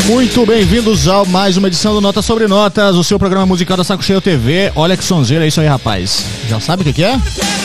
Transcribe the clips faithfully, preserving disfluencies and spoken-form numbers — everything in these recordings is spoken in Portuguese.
Muito bem-vindos a mais uma edição do Notas sobre Notas, o seu programa musical da Saco Cheio T V. Olha que sonzeira, é isso aí, rapaz. Já sabe o que que é?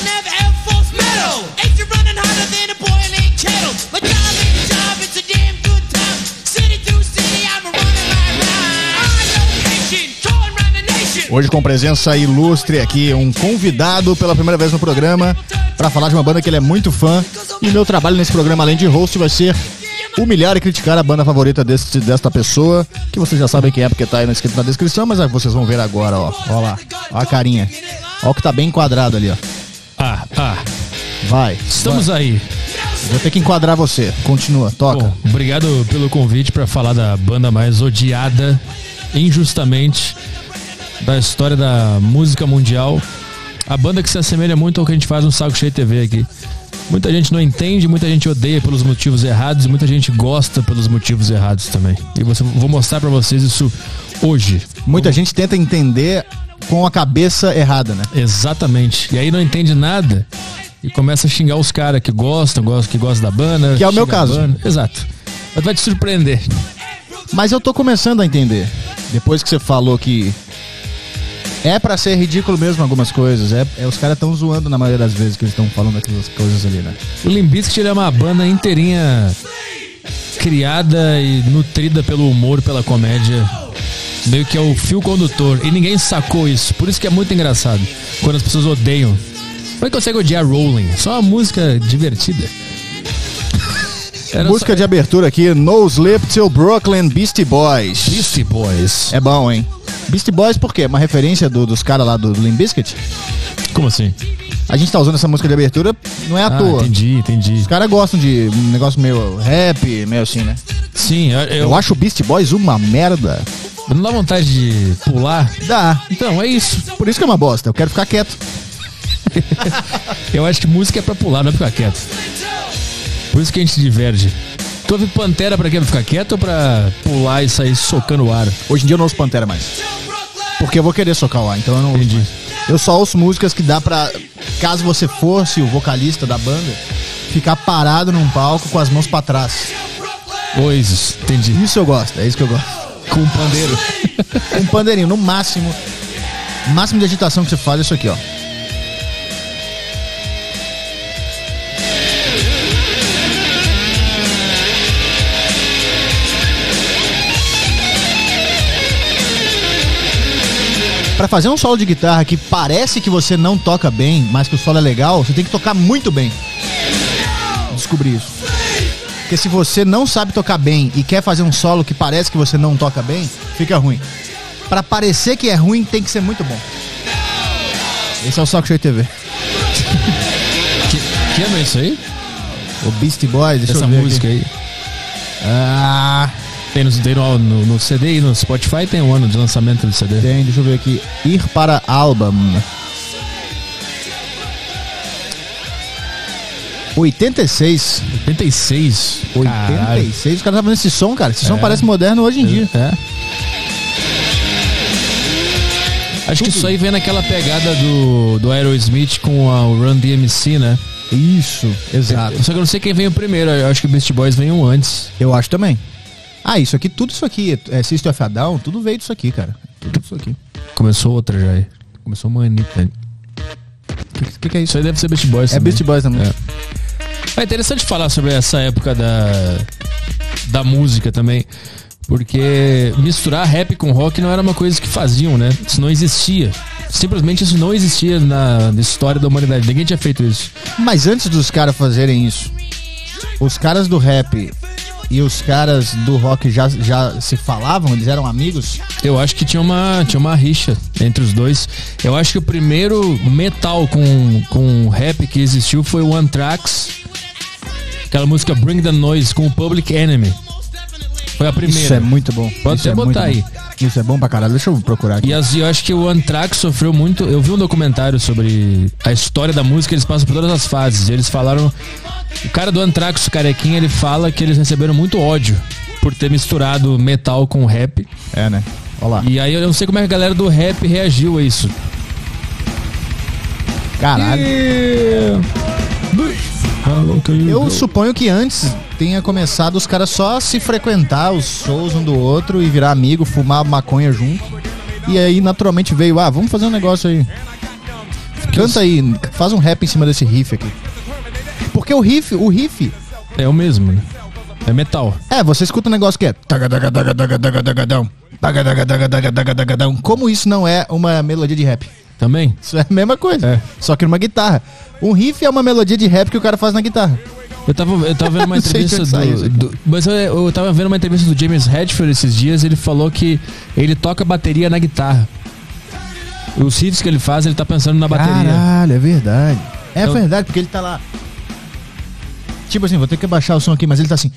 Hoje com presença ilustre aqui, um convidado pela primeira vez no programa para falar de uma banda que ele é muito fã. E meu trabalho nesse programa, além de host, vai ser humilhar e criticar a banda favorita deste, desta pessoa, que vocês já sabem quem é porque tá aí escrito na descrição, mas vocês vão ver agora, ó. Ó lá, ó a carinha. Ó o que tá bem enquadrado ali, ó. Ah, ah. Vai. Estamos vai. aí. Vou ter que enquadrar você. Continua, toca. Bom, obrigado pelo convite para falar da banda mais odiada, injustamente, da história da música mundial. A banda que se assemelha muito ao que a gente faz no Saco Cheio T V aqui. Muita gente não entende, muita gente odeia pelos motivos errados e muita gente gosta pelos motivos errados também. E você, vou mostrar pra vocês isso hoje. Muita Vamos... gente tenta entender com a cabeça errada, né? Exatamente. E aí não entende nada e começa a xingar os caras que gostam, que gostam da banda. Que é o meu caso. Exato. Mas vai te surpreender. Mas eu tô começando a entender. Depois que você falou que é pra ser ridículo mesmo algumas coisas. É, é os caras tão zoando na maioria das vezes que eles estão falando aquelas coisas ali, né? O Limp Bizkit é uma banda inteirinha criada e nutrida pelo humor, pela comédia. Meio que é o fio condutor. E ninguém sacou isso. Por isso que é muito engraçado quando as pessoas odeiam. Como é que consegue odiar Rolling? Só uma música divertida. Era música só... de abertura aqui, No Sleep Till Brooklyn, Beastie Boys. Beastie Boys. É bom, hein? Beastie Boys por quê? Uma referência do, dos caras lá do, do Limp Bizkit? Como assim? A gente tá usando essa música de abertura, não é à ah, toa. entendi, entendi. Os caras gostam de um negócio meio rap, meio assim, né? Sim, eu... Eu acho o Beastie Boys uma merda. Não dá vontade de pular? Dá. Então, é isso. Por isso que é uma bosta, eu quero ficar quieto. Eu acho que música é pra pular, não é pra ficar quieto. Por isso que a gente diverge. Tu ouve Pantera pra quê? Pra ficar quieto ou pra pular e sair socando o ar? Hoje em dia eu não ouço Pantera mais. Porque eu vou querer socar o ar, então eu não ouço. Entendi. Mais. Eu só ouço músicas que dá pra, caso você fosse o vocalista da banda, ficar parado num palco com as mãos pra trás. Coisas, entendi. Isso eu gosto, é isso que eu gosto. Com um pandeiro. Com um pandeirinho, no máximo. O máximo de agitação que você faz é isso aqui, ó. Pra fazer um solo de guitarra que parece que você não toca bem, mas que o solo é legal, você tem que tocar muito bem. Descobri isso. Porque se você não sabe tocar bem e quer fazer um solo que parece que você não toca bem, fica ruim. Pra parecer que é ruim, tem que ser muito bom. Esse é o Saco Cheio T V. Que, que ano é isso aí? O Beastie Boys, deixa Essa eu ver música aqui. aí. Ah... Tem, no, tem no, no, no C D e no Spotify tem um ano de lançamento do C D. Tem, deixa eu ver aqui. Ir para álbum. oitenta e seis. oitenta e seis? oitenta e seis? Os caras estavam nesse som, cara. Esse som é. parece moderno hoje em dia. É. Acho Tudo. que isso aí vem naquela pegada do, do Aerosmith com a, o Run D M C, né? Isso, exato. Só que eu não sei quem veio primeiro. Eu acho que o Beastie Boys veio antes. Eu acho também. Ah, isso aqui, tudo isso aqui, é System of a Down, tudo veio disso aqui, cara. Tudo isso aqui. Começou outra já aí. Começou uma Anitta. O que, que, que é isso? Isso aí deve ser Beastie Boys É também. Beastie Boys também. É. É interessante falar sobre essa época da, da música também. Porque misturar rap com rock não era uma coisa que faziam, né? Isso não existia. Simplesmente isso não existia na história da humanidade. Ninguém tinha feito isso. Mas antes dos caras fazerem isso, os caras do rap e os caras do rock já, já se falavam? Eles eram amigos? Eu acho que tinha uma, tinha uma rixa entre os dois. Eu acho que o primeiro metal com, com rap que existiu foi o Anthrax. Aquela música Bring the Noise com o Public Enemy. Foi a primeira. Isso é muito bom. Pode Isso até é botar aí. Bom. Isso é bom pra caralho. Deixa eu procurar aqui. E as, eu acho que o Anthrax sofreu muito. Eu vi um documentário sobre a história da música. Eles passam por todas as fases. Eles falaram... O cara do Anthrax, o carequinha, ele fala que eles receberam muito ódio por ter misturado metal com rap. É, né? Olha lá. E aí eu não sei como é que a galera do rap reagiu a isso. Caralho. E... Eu suponho que antes tenha começado os caras só se frequentar os shows um do outro e virar amigo, fumar maconha junto. E aí naturalmente veio, ah, vamos fazer um negócio aí. Canta aí, faz um rap em cima desse riff aqui. Porque o riff, o riff... É o mesmo, né? É metal. É, você escuta um negócio que é... Como isso não é uma melodia de rap? Também? Isso é a mesma coisa, é. Só que numa guitarra. Um riff é uma melodia de rap que o cara faz na guitarra. Eu tava, eu tava vendo uma entrevista do, do... Mas eu, eu tava vendo uma entrevista do James Hetfield esses dias. Ele falou que ele toca bateria na guitarra. Os riffs que ele faz, ele tá pensando na bateria. Caralho, é verdade. É eu... verdade, porque ele tá lá... Tipo assim, vou ter que abaixar o som aqui, mas ele tá assim...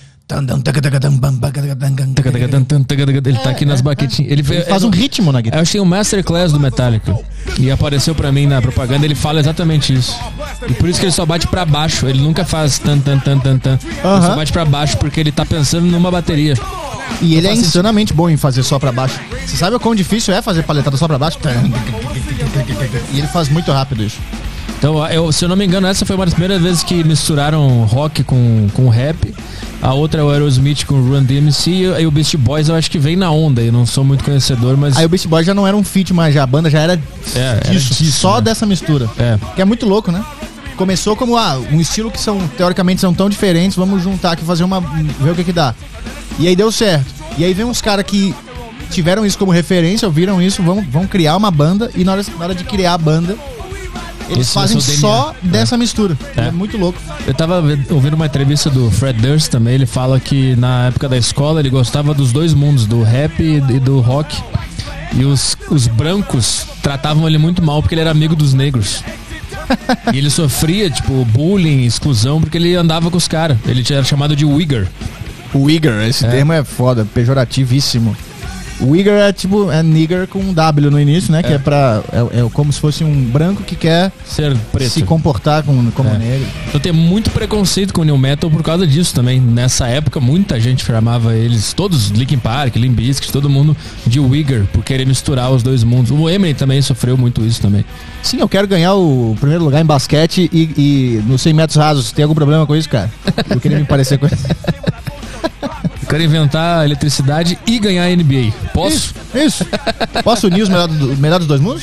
Ele tá aqui nas baquetinhas. Ele, ele faz um ritmo na guitarra. Eu achei um masterclass do Metallica. E apareceu pra mim na propaganda, ele fala exatamente isso. E por isso que ele só bate pra baixo. Ele nunca faz tan tan tan tan tan. Ele só bate pra baixo porque ele tá pensando numa bateria. E ele é insanamente bom em fazer só pra baixo. Você sabe o quão difícil é fazer paletada só pra baixo? E ele faz muito rápido isso. Então, eu, se eu não me engano, essa foi uma das primeiras vezes que misturaram rock com, com rap. A outra é o Aerosmith com o Run D M C. E o Beastie Boys eu acho que vem na onda. Eu não sou muito conhecedor, mas... Aí o Beastie Boys já não era um feat, mas já a banda já era, é, disso, era disso, só né? dessa mistura. É. Que é muito louco, né? Começou como ah, um estilo que são, teoricamente, são tão diferentes. Vamos juntar aqui, fazer uma... ver o que que dá. E aí deu certo. E aí vem uns caras que tiveram isso como referência, ouviram isso, vão, vão criar uma banda. E na hora, na hora de criar a banda... Eles Esse fazem só é. dessa mistura. É. é muito louco. Eu tava ouvindo uma entrevista do Fred Durst também. Ele fala que na época da escola ele gostava dos dois mundos, do rap e do rock. E os, os brancos tratavam ele muito mal porque ele era amigo dos negros. E ele sofria, tipo, bullying, exclusão, porque ele andava com os caras. Ele era chamado de Wigger. Wigger, esse é. termo é foda, pejorativíssimo. Wigger é tipo, é nigger com um W no início, né? É. Que é pra. É, é como se fosse um branco que quer ser preto, se comportar com, como é. negro. Então tem muito preconceito com o New Metal por causa disso também. Nessa época, muita gente chamava eles, todos, Linkin Park, Limp Bizkit, todo mundo de Wigger, por querer misturar os dois mundos. O Eminem também sofreu muito isso também. Sim, eu quero ganhar o primeiro lugar em basquete e, e nos cem metros rasos. Tem algum problema com isso, cara? Eu queria me parecer com isso. Eu quero inventar eletricidade e ganhar a N B A. Posso? Isso. isso. Posso unir os melhor, do, melhor dos dois mundos?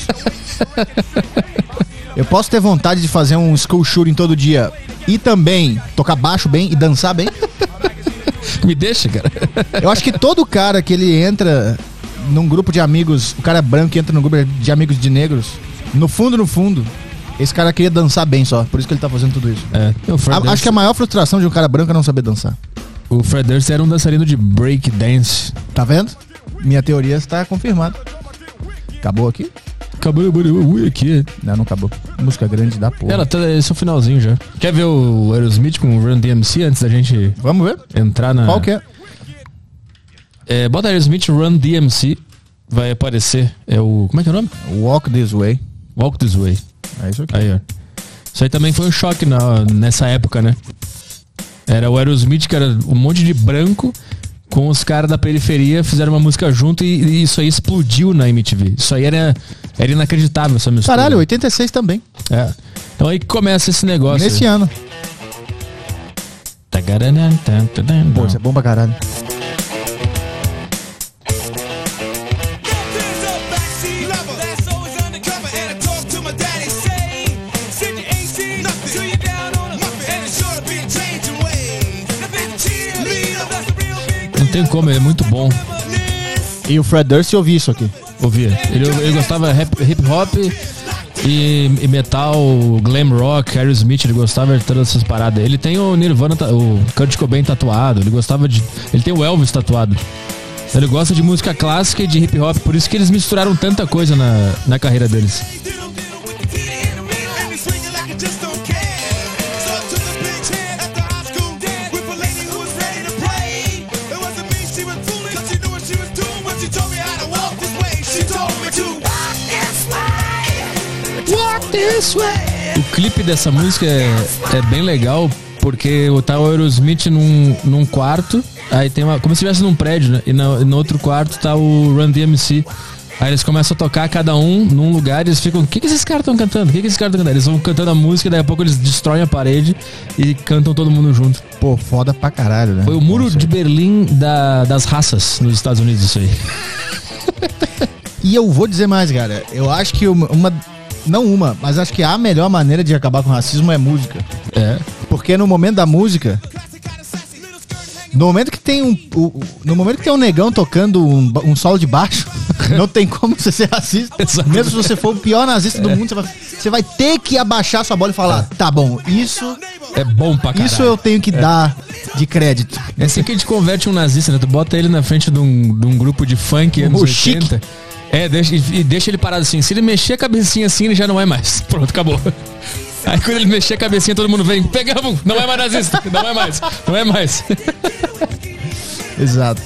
Eu posso ter vontade de fazer um school shooting todo dia e também tocar baixo bem e dançar bem? Me deixa, cara. Eu acho que todo cara que ele entra num grupo de amigos, o cara é branco que entra num grupo de amigos de negros, no fundo, no fundo, esse cara queria dançar bem só. Por isso que ele tá fazendo tudo isso. É, a, acho que a maior frustração de um cara branco é não saber dançar. O Fred Durst era um dançarino de break dance. Tá vendo? Minha teoria está confirmada. Acabou aqui? Acabou aqui. Não, não acabou. Música grande da porra. Ela tá, esse é o finalzinho já. Quer ver o Aerosmith com o Run D M C antes da gente... Vamos ver. Entrar na... Qual que é? É, bota Aerosmith Run D M C. Vai aparecer. É o... Como é que é o nome? Walk This Way. Walk This Way. É isso aqui. Aí, ó. Isso aí também foi um choque na, nessa época, né? Era o Aerosmith, que era um monte de branco, com os caras da periferia, fizeram uma música junto e, e isso aí explodiu na M T V. Isso aí era, era inacreditável, essa mistura. Caralho, oitenta e seis também. É. Então aí começa esse negócio. Nesse aí. ano. Pô, isso é bom pra caralho. Não tem como, ele é muito bom. E o Fred Durst ouvia isso aqui? Ouvia. Ele, ele gostava de hip hop e, e metal, glam rock, Aerosmith, ele gostava de todas essas paradas. Ele tem o Nirvana, o Kurt Cobain tatuado, ele gostava de... Ele tem o Elvis tatuado. Ele gosta de música clássica e de hip hop, por isso que eles misturaram tanta coisa na, na carreira deles. O clipe dessa música é, é bem legal, porque tá o Aerosmith num, num quarto, aí tem uma, como se estivesse num prédio, né? E no, no outro quarto tá o Run D M C Aí eles começam a tocar cada um num lugar e eles ficam, o que, que esses caras estão cantando? O que, que esses caras estão cantando? Eles vão cantando a música e daqui a pouco eles destroem a parede e cantam todo mundo junto. Pô, foda pra caralho, né? Foi o muro de Berlim da, das raças nos Estados Unidos, isso aí. E eu vou dizer mais, cara. Eu acho que uma, uma... Não uma, mas acho que a melhor maneira de acabar com o racismo é música. É. Porque no momento da música... No momento que tem um, o, no momento que tem um negão tocando um, um solo de baixo, não tem como você ser racista. Exatamente. Mesmo se você for o pior nazista do mundo, você vai, você vai ter que abaixar sua bola e falar, tá bom, isso é bom pra caralho. Isso eu tenho que é. dar de crédito. É assim que a gente converte um nazista, né? Tu bota ele na frente de um, de um grupo de funk anos o oitenta. Chique. É, deixa, e deixa ele parado assim. Se ele mexer a cabecinha assim, ele já não é mais. Pronto, acabou. Aí quando ele mexer a cabecinha, todo mundo vem, pegamos, não é mais nazista, não é mais, não é mais. Exato.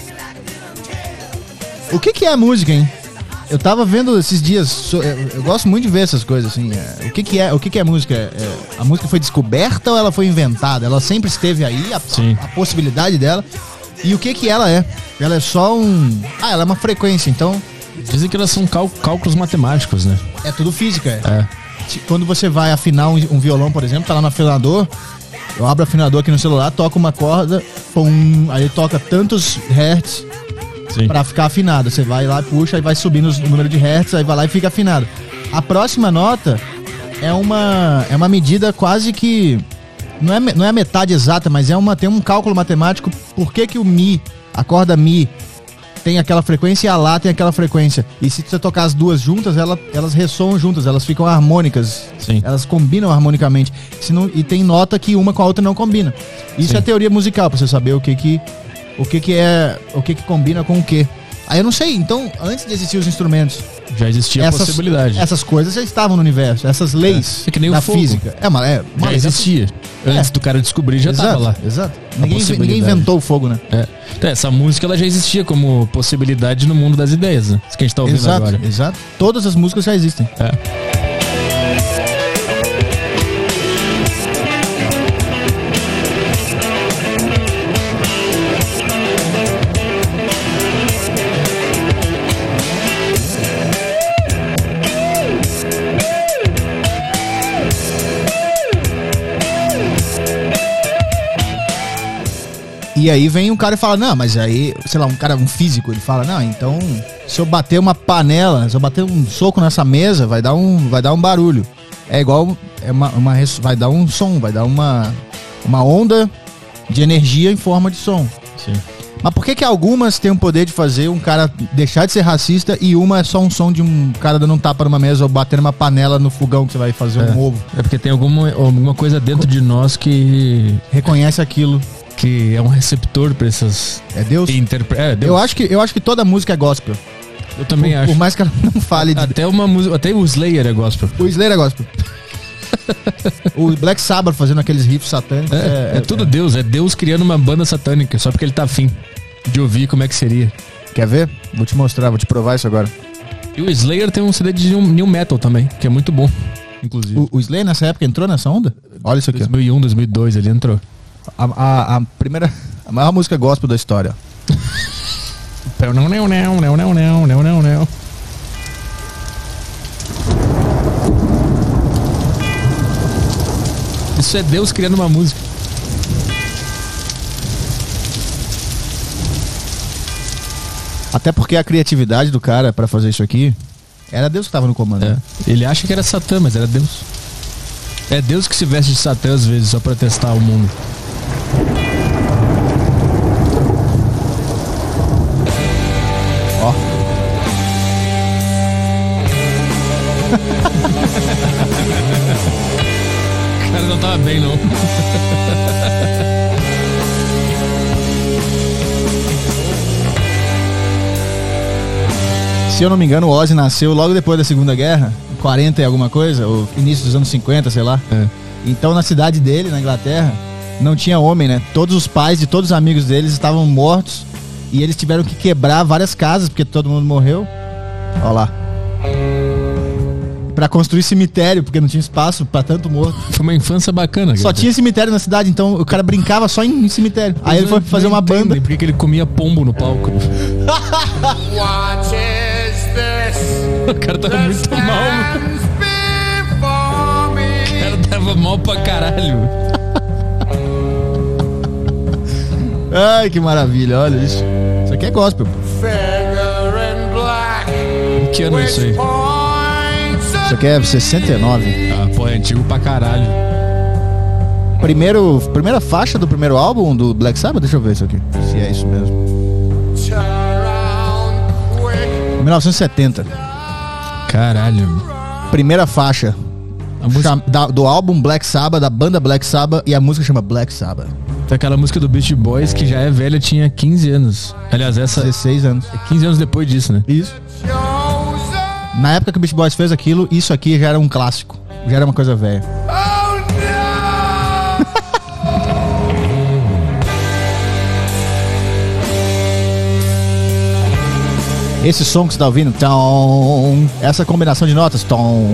O que que é a música, hein? Eu tava vendo esses dias, eu gosto muito de ver essas coisas, assim. O que que é, o que que é música? É, a música foi descoberta ou ela foi inventada? Ela sempre esteve aí, a, a possibilidade dela. E o que que ela é? Ela é só um... Ah, ela é uma frequência, então... Dizem que elas são cal- cálculos matemáticos, né? É tudo física, é. É. Quando você vai afinar um, um violão, por exemplo, tá lá no afinador, eu abro o afinador aqui no celular, toco uma corda, pum, aí toca tantos hertz Sim. pra ficar afinado. Você vai lá, puxa, aí vai subindo o número de hertz, aí vai lá e fica afinado. A próxima nota é uma, é uma medida quase que... Não é, não é a metade exata, mas é uma, tem um cálculo matemático. Por que que o Mi, a corda Mi, tem aquela frequência e a Lá tem aquela frequência. E se você tocar as duas juntas, ela, elas ressoam juntas, elas ficam harmônicas. Sim. Elas combinam harmonicamente. Se não, e tem nota que uma com a outra não combina. Isso Sim. é teoria musical, pra você saber o que que, o que, que é, o que que combina com o que. Aí eu não sei, então, antes de existir os instrumentos... Já existia essas, a possibilidade. Essas coisas já estavam no universo, essas leis é. É que nem da o fogo. física. É uma, é, uma já existia. É. Antes do cara descobrir, já exato, tava lá. Exato. Ninguém, ninguém inventou o fogo, né? É. Então, essa música ela já existia como possibilidade no mundo das ideias, né? Isso que a gente tá ouvindo exato, agora. Exato. Todas as músicas já existem. É. E aí vem um cara e fala, não, mas aí, sei lá, um cara, um físico, ele fala, não, então, se eu bater uma panela, se eu bater um soco nessa mesa, vai dar um, vai dar um barulho. É igual, é uma, uma, vai dar um som, vai dar uma, uma onda de energia em forma de som. Sim. Mas por que que algumas têm o poder de fazer um cara deixar de ser racista e uma é só um som de um cara dando um tapa numa mesa ou batendo uma panela no fogão que você vai fazer é. um ovo? É porque tem alguma, alguma coisa dentro de nós que... reconhece aquilo. Que é um receptor pra essas... É Deus? Interpre... É, Deus. Eu acho que, eu acho que toda música é gospel. Eu também por, acho. Por mais que ela não fale de... Até, uma música, até o Slayer é gospel. O Slayer é gospel. O Black Sabbath fazendo aqueles riffs satânicos. É, é, é tudo é. Deus. É Deus criando uma banda satânica. Só porque ele tá afim de ouvir como é que seria. Quer ver? Vou te mostrar, vou te provar isso agora. E o Slayer tem um C D de new metal também, que é muito bom. Inclusive. O, o Slayer nessa época entrou nessa onda? Olha isso aqui. dois mil e um, dois mil e dois ele entrou. A, a, a primeira... A maior música gospel da história. Não, não, não, não, não, não, não, não, não. Isso é Deus criando uma música. Até porque a criatividade do cara pra fazer isso aqui era Deus que tava no comando. É. Ele acha que era Satã, mas era Deus. É Deus que se veste de Satã às vezes só pra testar o mundo. Ó. O cara não tava bem, não. Se eu não me engano, o Ozzy nasceu logo depois da Segunda Guerra, quarenta e alguma coisa, ou início dos anos cinquenta, sei lá. É. Então, na cidade dele, na Inglaterra, não tinha homem, né? Todos os pais de todos os amigos deles estavam mortos e eles tiveram que quebrar várias casas porque todo mundo morreu. Olha lá. Pra construir cemitério, porque não tinha espaço pra tanto morto. Foi uma infância bacana. Só tinha cemitério na cidade, então o cara brincava só em cemitério. Aí ele foi fazer uma banda. Por que ele comia pombo no palco? O cara tava muito mal. O cara tava mal pra caralho. Ai, que maravilha, olha isso. Isso aqui é gospel. Que ano é isso aí? Isso aqui é sessenta e nove. Ah, pô, é antigo pra caralho. Primeiro, primeira faixa do primeiro álbum do Black Sabbath? Deixa eu ver isso aqui, se é isso mesmo. mil novecentos e setenta. Caralho. Primeira faixa música... da, do álbum Black Sabbath, da banda Black Sabbath, e a música chama Black Sabbath. Aquela música do Beast Boys, que já é velha, tinha quinze anos. Aliás, essa... dezesseis anos. É quinze anos depois disso, né? Isso. Na época que o Beast Boys fez aquilo, isso aqui já era um clássico. Já era uma coisa velha. Esse som que você tá ouvindo, tom, essa combinação de notas, tom,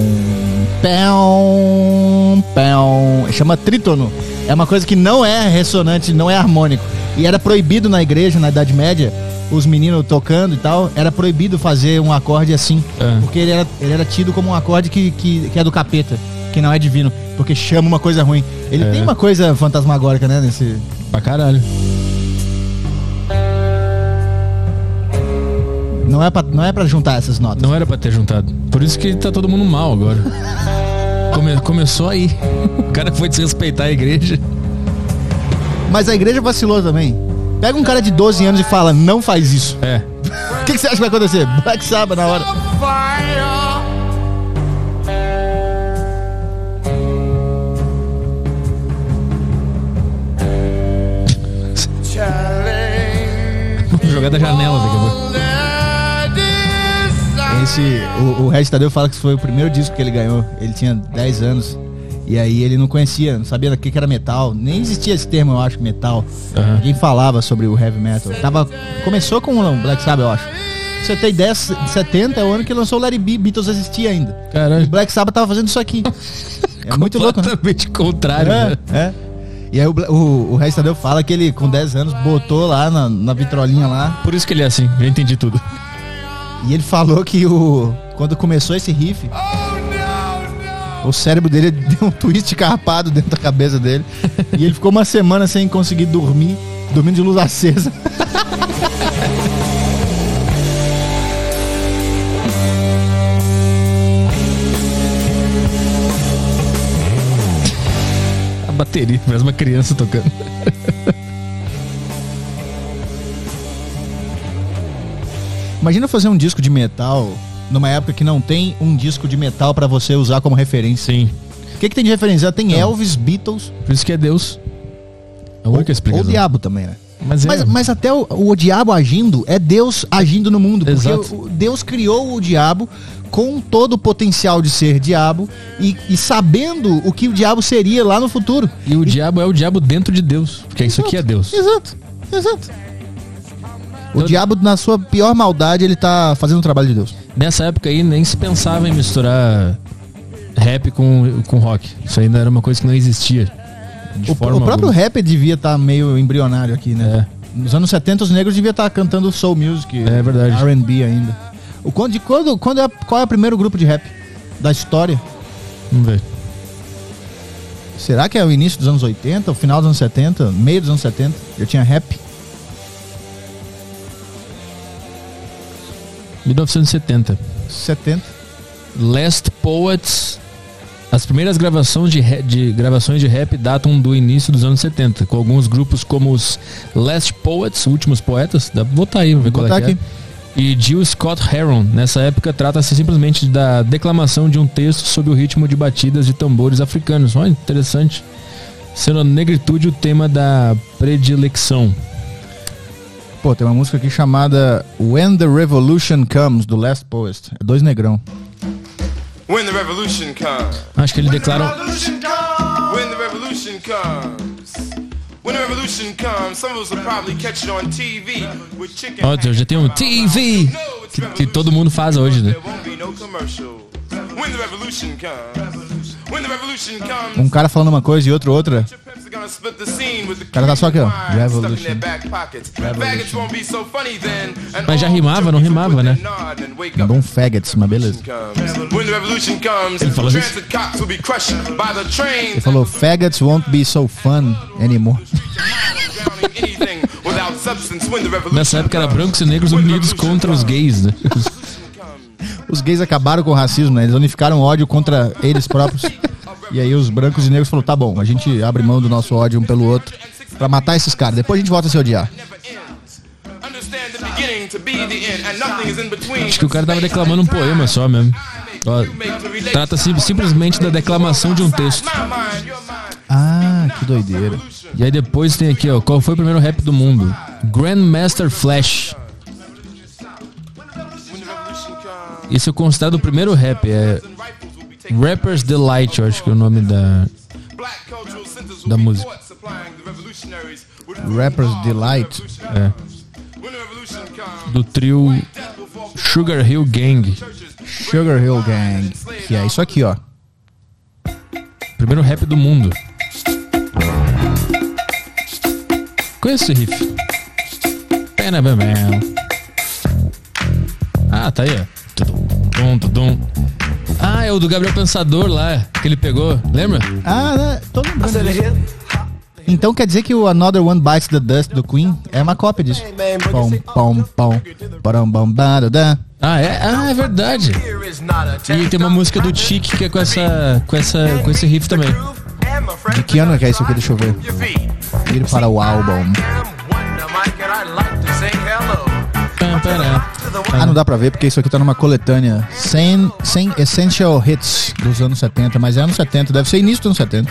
pão, pão, chama trítono. É uma coisa que não é ressonante, não é harmônico. E era proibido na igreja, na Idade Média, os meninos tocando e tal, era proibido fazer um acorde assim. É. Porque ele era, ele era tido como um acorde que, que, que é do capeta, que não é divino, porque chama uma coisa ruim. Ele é. Tem uma coisa fantasmagórica, né, nesse... Pra caralho. Não é, pra, não é pra juntar essas notas. Não era pra ter juntado. Por isso que tá todo mundo mal agora. Come, começou aí. O cara foi desrespeitar a igreja. Mas a igreja vacilou também. Pega um cara de doze anos e fala, não faz isso. É. O que, que você acha que vai acontecer? Black Sabbath na hora. Vou jogar da janela daqui a pouco. Esse, o, o Regis Tadeu fala que foi o primeiro disco que ele ganhou. Ele tinha dez anos. E aí ele não conhecia, não sabia o que era metal. Nem existia esse termo, eu acho, metal. Uhum. Ninguém falava sobre o heavy metal. Tava, começou com o Black Sabbath, eu acho. Você tem ideia, setenta é o ano que lançou o Let It Be. Beatles existia ainda. Caralho. E Black Sabbath tava fazendo isso aqui. É muito louco, né? Completamente contrário, é, né? É. E aí o, o, o Regis Tadeu fala que ele, com dez anos, botou lá na, na vitrolinha lá. Por isso que ele é assim, já entendi tudo. E ele falou que o, quando começou esse riff, o cérebro dele deu um twist carpado dentro da cabeça dele. E ele ficou uma semana sem conseguir dormir, dormindo de luz acesa. A bateria, parece uma criança tocando. Imagina fazer um disco de metal numa época que não tem um disco de metal pra você usar como referência. Sim. O que, que tem de referência? Tem não. Elvis, Beatles. Por isso que é Deus. É a única explicação. Ou o diabo também, né? Mas, é... mas, mas até o, o diabo agindo é Deus agindo no mundo. Porque o, Deus criou o diabo com todo o potencial de ser diabo e, e sabendo o que o diabo seria lá no futuro. E o e... diabo é o diabo dentro de Deus. Porque exato, isso aqui é Deus. Exato, exato. O Todo... diabo, na sua pior maldade, ele tá fazendo o trabalho de Deus. Nessa época aí, nem se pensava em misturar rap com, com rock. Isso ainda era uma coisa que não existia. O, o próprio alguma. Rap devia estar tá meio embrionário aqui, né? É. Nos anos setenta, os negros deviam estar tá cantando soul music. É verdade. R and B ainda. O, quando, de quando, quando é, qual é o primeiro grupo de rap da história? Vamos ver. Será que é o início dos anos oitenta, o final dos anos setenta, meio dos anos setenta? Já tinha rap? mil novecentos e setenta. setenta. Last Poets. As primeiras gravações de, de, gravações de rap datam do início dos anos setenta, com alguns grupos como os Last Poets, Últimos Poetas. Dá pra botar aí, vamos ver qual é que é. E Jill Scott Heron. Nessa época trata-se simplesmente da declamação de um texto sob o ritmo de batidas de tambores africanos. Olha, interessante. Sendo a negritude o tema da predileção. Pô, tem uma música aqui chamada When the Revolution Comes, do Last Poet. É dois negrão. When the revolution comes. Acho que ele declara. When the revolution comes. When the revolution comes, some of us will probably catch it on T V with chicken. Ó, oh, já tem um T V que, que todo mundo faz hoje, né? Um cara falando uma coisa e outro outra. O cara tá só aqui, ó. Revolution. Revolution. Mas já rimava, não rimava, né? Mandou um faggots, mas beleza. Ele falou isso? Ele falou, faggots won't be so fun anymore. Nessa época era brancos e negros unidos contra os gays, né? Os gays acabaram com o racismo, né? Eles unificaram ódio contra eles próprios. E aí os brancos e negros falaram, tá bom, a gente abre mão do nosso ódio um pelo outro pra matar esses caras. Depois a gente volta a se odiar. Acho que o cara tava declamando um poema só mesmo. Ó, trata-se simplesmente da declamação de um texto. Ah, que doideira. E aí depois tem aqui, ó, qual foi o primeiro rap do mundo? Grandmaster Flash. Isso é considerado o primeiro rap, é Rapper's Delight, eu acho que é o nome da da música. Rapper's Delight? É. Do trio Sugar Hill Gang. Sugar Hill Gang. Que é isso aqui, ó. Primeiro rap do mundo. Conhece esse riff? Ah, tá aí, ó. Tudum, tudum. Ah, é o do Gabriel Pensador lá, que ele pegou, lembra? Ah, né? Tô lembrando disso. Então quer dizer que o Another One Bites the Dust do Queen é uma cópia disso. Pom, pom, pom, pom, pom, badadã. Ah, é? Ah, é verdade. E tem uma música do Chic que é com essa, com essa, com esse riff também. De que ano que é isso aqui? Deixa eu ver. Ir para o álbum. Ah, não dá pra ver porque isso aqui tá numa coletânea sem, sem Essential Hits dos anos setenta, mas é anos setenta, deve ser início dos anos setenta.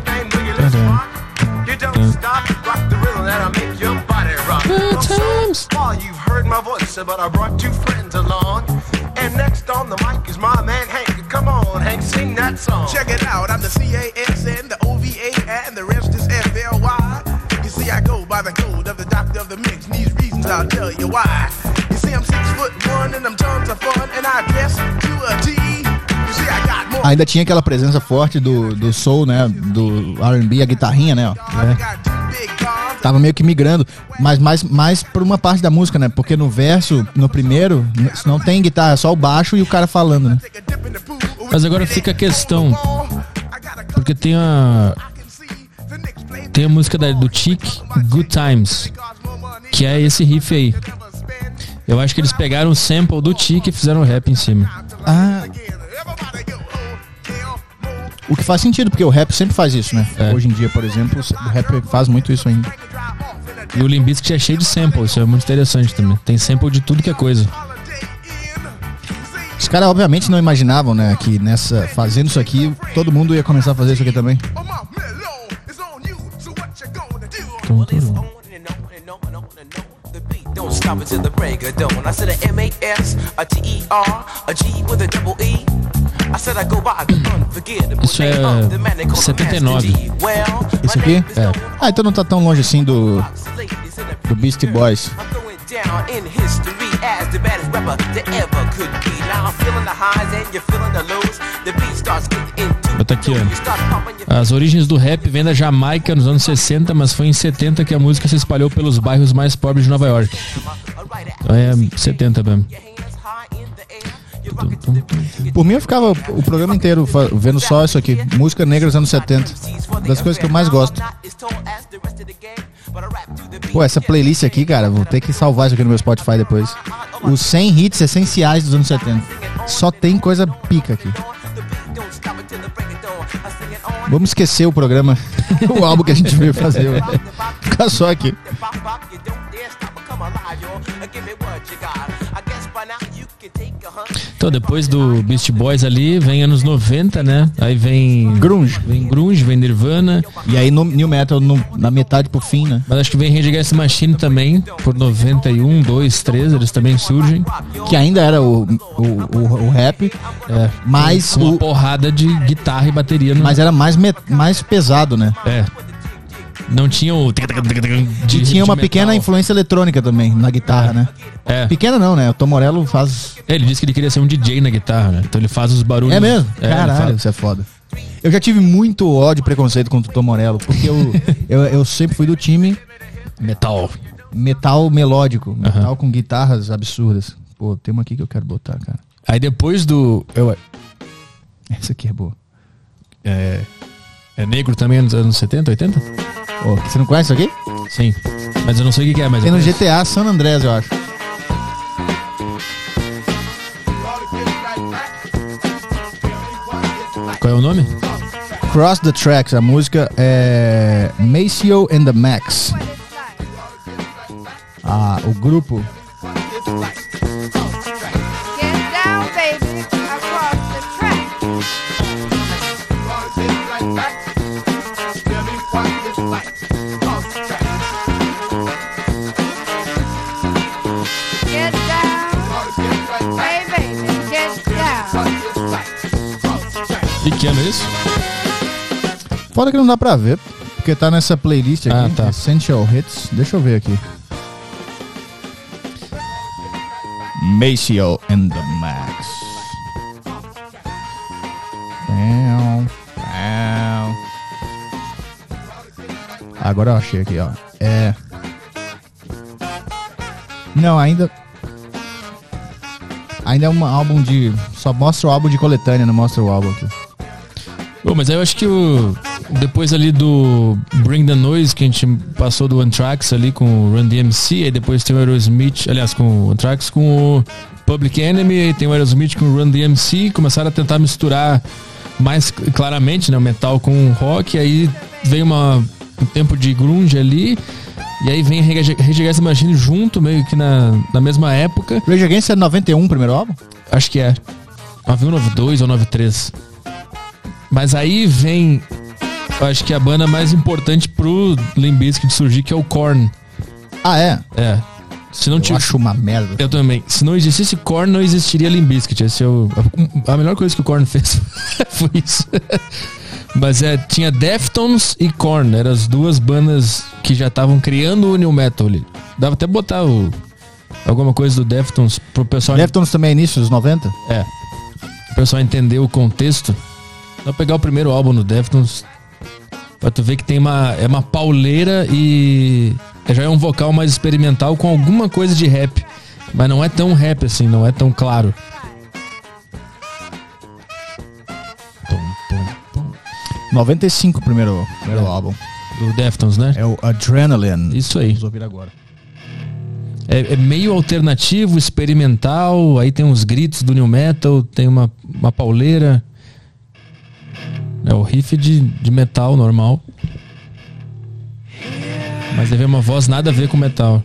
Check it out, I'm the C A S N, the O V A, and the rest is F L Y. You see, I go by the code of the doctor of the mix, and these reasons I'll tell you why. You see, I'm six foot one, and I'm tons of fun, and I dress to a T. You see, I got more. Ainda tinha aquela presença forte do, do soul, né, do R and B, a guitarrinha, né, ó. É. Tava meio que migrando, mas mais, mais por uma parte da música, né, porque no verso, no primeiro, não tem guitarra, é só o baixo e o cara falando, né. Mas agora fica a questão, porque tem a tem a música da, do Chic, Good Times, que é esse riff aí. Eu acho que eles pegaram o sample do Chic e fizeram o rap em cima. Ah, o que faz sentido, porque o rap sempre faz isso, né? É. Hoje em dia, por exemplo, o rap faz muito isso ainda. E o Limp Bizkit é cheio de sample, isso é muito interessante também. Tem sample de tudo que é coisa. Os caras obviamente não imaginavam, né, que nessa, fazendo isso aqui, todo mundo ia começar a fazer isso aqui também. Tum, tum. Don't stop until the break of dawn. I said a M A S, a T E R, a G with a double E. I said I go by the unforgettable. Isso é setenta e nove. Isso aqui? É. Ah, então não tá tão longe assim do do Beastie Boys. Bota aqui, ó. As origens do rap vêm da Jamaica nos anos sessenta, mas foi em setenta que a música se espalhou pelos bairros mais pobres de Nova York. Então é setenta mesmo. Por mim eu ficava o programa inteiro vendo só isso aqui, música negra dos anos setenta. Das coisas que eu mais gosto. Pô, essa playlist aqui, cara, vou ter que salvar isso aqui no meu Spotify depois. Os cem hits essenciais dos anos setenta. Só tem coisa pica aqui. Vamos esquecer o programa, o álbum que a gente veio fazer. Ficar só aqui. Então, depois do Beastie Boys ali, vem anos noventa, né? Aí vem grunge, vem grunge, vem Nirvana. E aí no New Metal no, na metade pro fim, né? Mas acho que vem Rage Against the Machine também, por noventa e um, dois, três, eles também surgem. Que ainda era o, o, o, o rap, é, mas uma o, porrada de guitarra e bateria. No... Mas era mais, me, mais pesado, né? É. Não tinha o... De, tinha uma pequena influência eletrônica também na guitarra, é. né? É. Pequena não, né? O Tom Morello faz... É, ele disse que ele queria ser um D J na guitarra, né? Então ele faz os barulhos... É mesmo? É, caralho, isso é foda. Eu já tive muito ódio e preconceito contra o Tom Morello, porque eu, eu, eu sempre fui do time... Metal. Metal melódico. Metal uh-huh. com guitarras absurdas. Pô, tem uma aqui que eu quero botar, cara. Aí depois do... Eu, Essa aqui é boa. é, é negro também nos anos setenta, oitenta? Ô, você não conhece isso aqui? Sim. Mas eu não sei o que é, mas... Tem eu no G conheço. T A San Andreas, eu acho. Qual é o nome? Cross the Tracks, a música é Maceo and the Max. Ah, o grupo. Get down, baby, across the track. Get down, hey baby, get down. E que ano é isso? Foda que não dá pra ver, porque tá nessa playlist aqui, Ah, tá. Essential Hits. Deixa eu ver aqui. Maceo and the Max. Bam, bam. Agora eu achei aqui, ó. É. Não, ainda. Ainda é um álbum de. Só mostra o álbum de coletânea, não mostra o álbum aqui. Bom, mas aí eu acho que o... Depois ali do Bring the Noise, que a gente passou do Anthrax ali com o Run D M C, aí depois tem o Aerosmith, aliás, com o Anthrax com o Public Enemy, aí tem o Aerosmith com o Run D M C, começaram a tentar misturar mais claramente, né, o metal com o rock, aí veio uma, um tempo de grunge ali, e aí vem Rage Rage Against the Machine junto, meio que na, na mesma época. Rage Against é noventa e um o primeiro álbum? Acho que é. nove um, nove dois ou nove três. Mas aí vem, eu acho que a banda mais importante pro Limp Bizkit surgir, que é o Korn. Ah, é? É. Se não Eu tivesse... acho uma merda. Eu também. Se não existisse Korn, não existiria Limp Bizkit. Esse é o... A melhor coisa que o Korn fez foi isso. Mas é, tinha Deftones e Korn. Eram as duas bandas que já estavam criando o New Metal ali. Dava até botar o... alguma coisa do Deftones pro pessoal... Deftones também é início dos noventa? É. O pessoal entender o contexto. Só pegar o primeiro álbum do Deftones, pra tu ver que tem uma... É uma pauleira e... Já é um vocal mais experimental com alguma coisa de rap. Mas não é tão rap assim, não é tão claro. noventa e cinco o primeiro, primeiro É. álbum. Do Deftones, né? É o Adrenaline. Isso aí. Vamos ouvir agora. É, é meio alternativo, experimental. Aí tem uns gritos do New Metal, tem uma, uma pauleira. É o riff de, de metal normal. Mas deve uma voz nada a ver com metal.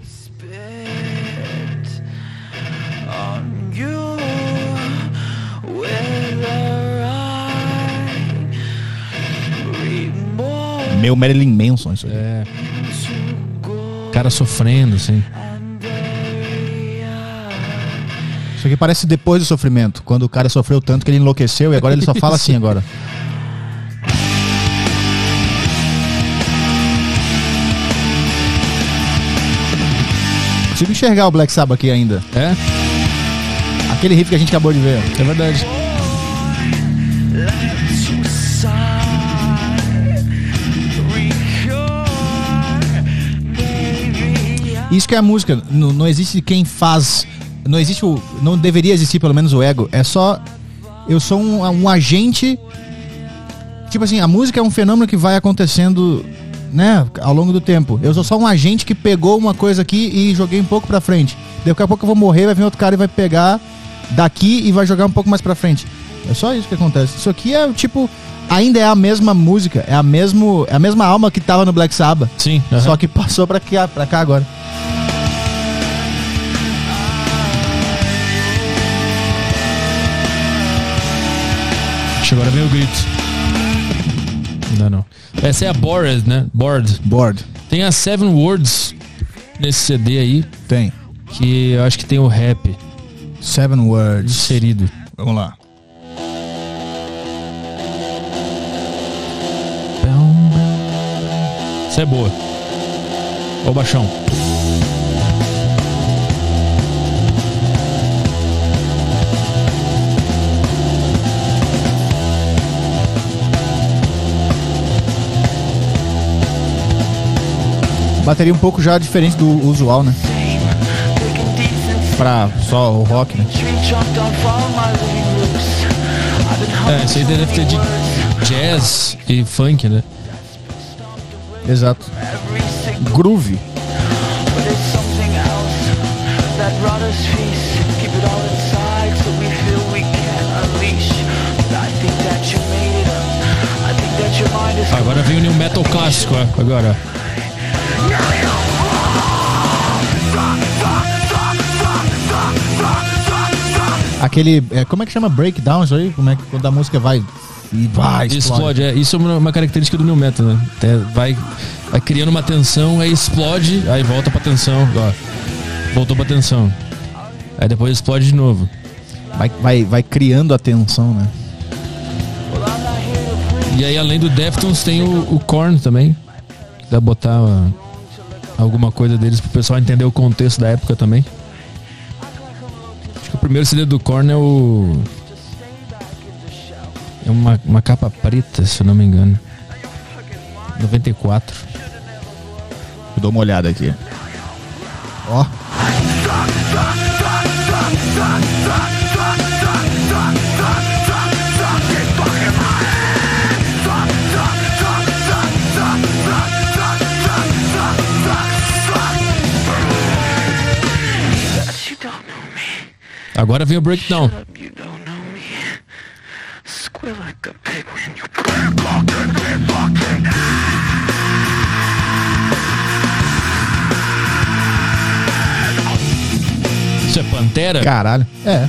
Meu Marilyn Manson isso aí. É. Cara sofrendo, assim. Isso aqui parece depois do sofrimento, quando o cara sofreu tanto que ele enlouqueceu e agora ele só fala assim agora. Consigo enxergar o Black Sabbath aqui ainda. É? Aquele riff que a gente acabou de ver. É verdade. Isso que é a música. Não, não existe quem faz. Não existe o. Não deveria existir pelo menos o ego. É só. Eu sou um, um agente. Tipo assim, a música é um fenômeno que vai acontecendo, né, ao longo do tempo. Eu sou só um agente que pegou uma coisa aqui e joguei um pouco pra frente. Daqui a pouco eu vou morrer, vai vir outro cara e vai pegar daqui e vai jogar um pouco mais pra frente. É só isso que acontece. Isso aqui é tipo. Ainda é a mesma música, é a, mesmo, é a mesma alma que tava no Black Sabbath. Sim. Uh-huh. Só que passou pra cá, pra cá agora. Agora vem o grito. Não, não. Essa é a Bored, né? Bored. Bored. Tem as Seven Words nesse C D aí, Tem. que eu acho que tem o rap Seven Words. inserido. Vamos lá. Essa é boa. Ó o baixão. Bateria um pouco já diferente do usual, né? pra só o rock, né? É, esse aí deve ter de jazz e funk, né? Exato. Groove. Agora vem o new metal clássico, ó. Agora. Aquele, é, como é que chama? Breakdown, isso aí? Como é que quando a música vai e vai, explode. Explode, é. Isso é uma característica do new metal, né? Até vai, vai criando uma tensão, aí explode, aí volta pra tensão, ó. Voltou pra tensão. Aí depois explode de novo. Vai, vai, vai criando a tensão, né? E aí, além do Deftones, tem o, o Korn também. Dá botar uh, alguma coisa deles pro pessoal entender o contexto da época também. Acho que o primeiro C D do Korn é o... É uma, uma capa preta, se eu não me engano. noventa e quatro. Eu dou uma olhada aqui. Ó. Agora vem o Breakdown. Isso é Pantera? Caralho. É.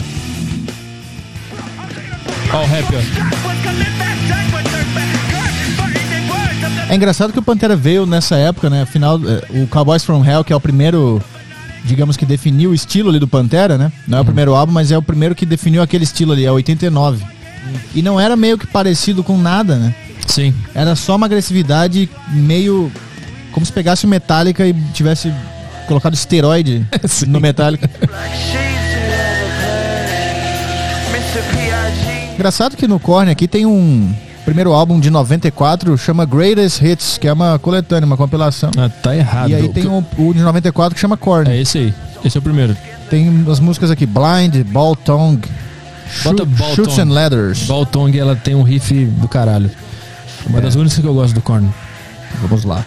Ó o rap, ó. É engraçado que o Pantera veio nessa época, né? Afinal, o Cowboys from Hell, que é o primeiro, digamos que definiu o estilo ali do Pantera, né? Não é o primeiro álbum, mas é o primeiro que definiu aquele estilo ali, é oitenta e nove. E não era meio que parecido com nada, né? Sim. Era só uma agressividade meio... Como se pegasse o Metallica e tivesse colocado esteroide no Metallica. Engraçado que no Korn aqui tem um primeiro álbum de noventa e quatro, chama Greatest Hits, que é uma coletânea, uma compilação. Ah, tá errado. E aí tem o, o de noventa e quatro que chama Korn. É esse aí. Esse é o primeiro. Tem as músicas aqui, Blind, Ball Tongue, Bota Ball Shoots Tongue. and Leathers. Ball Tongue, ela tem um riff do caralho. Uma É. das únicas que eu gosto do Korn. Vamos lá.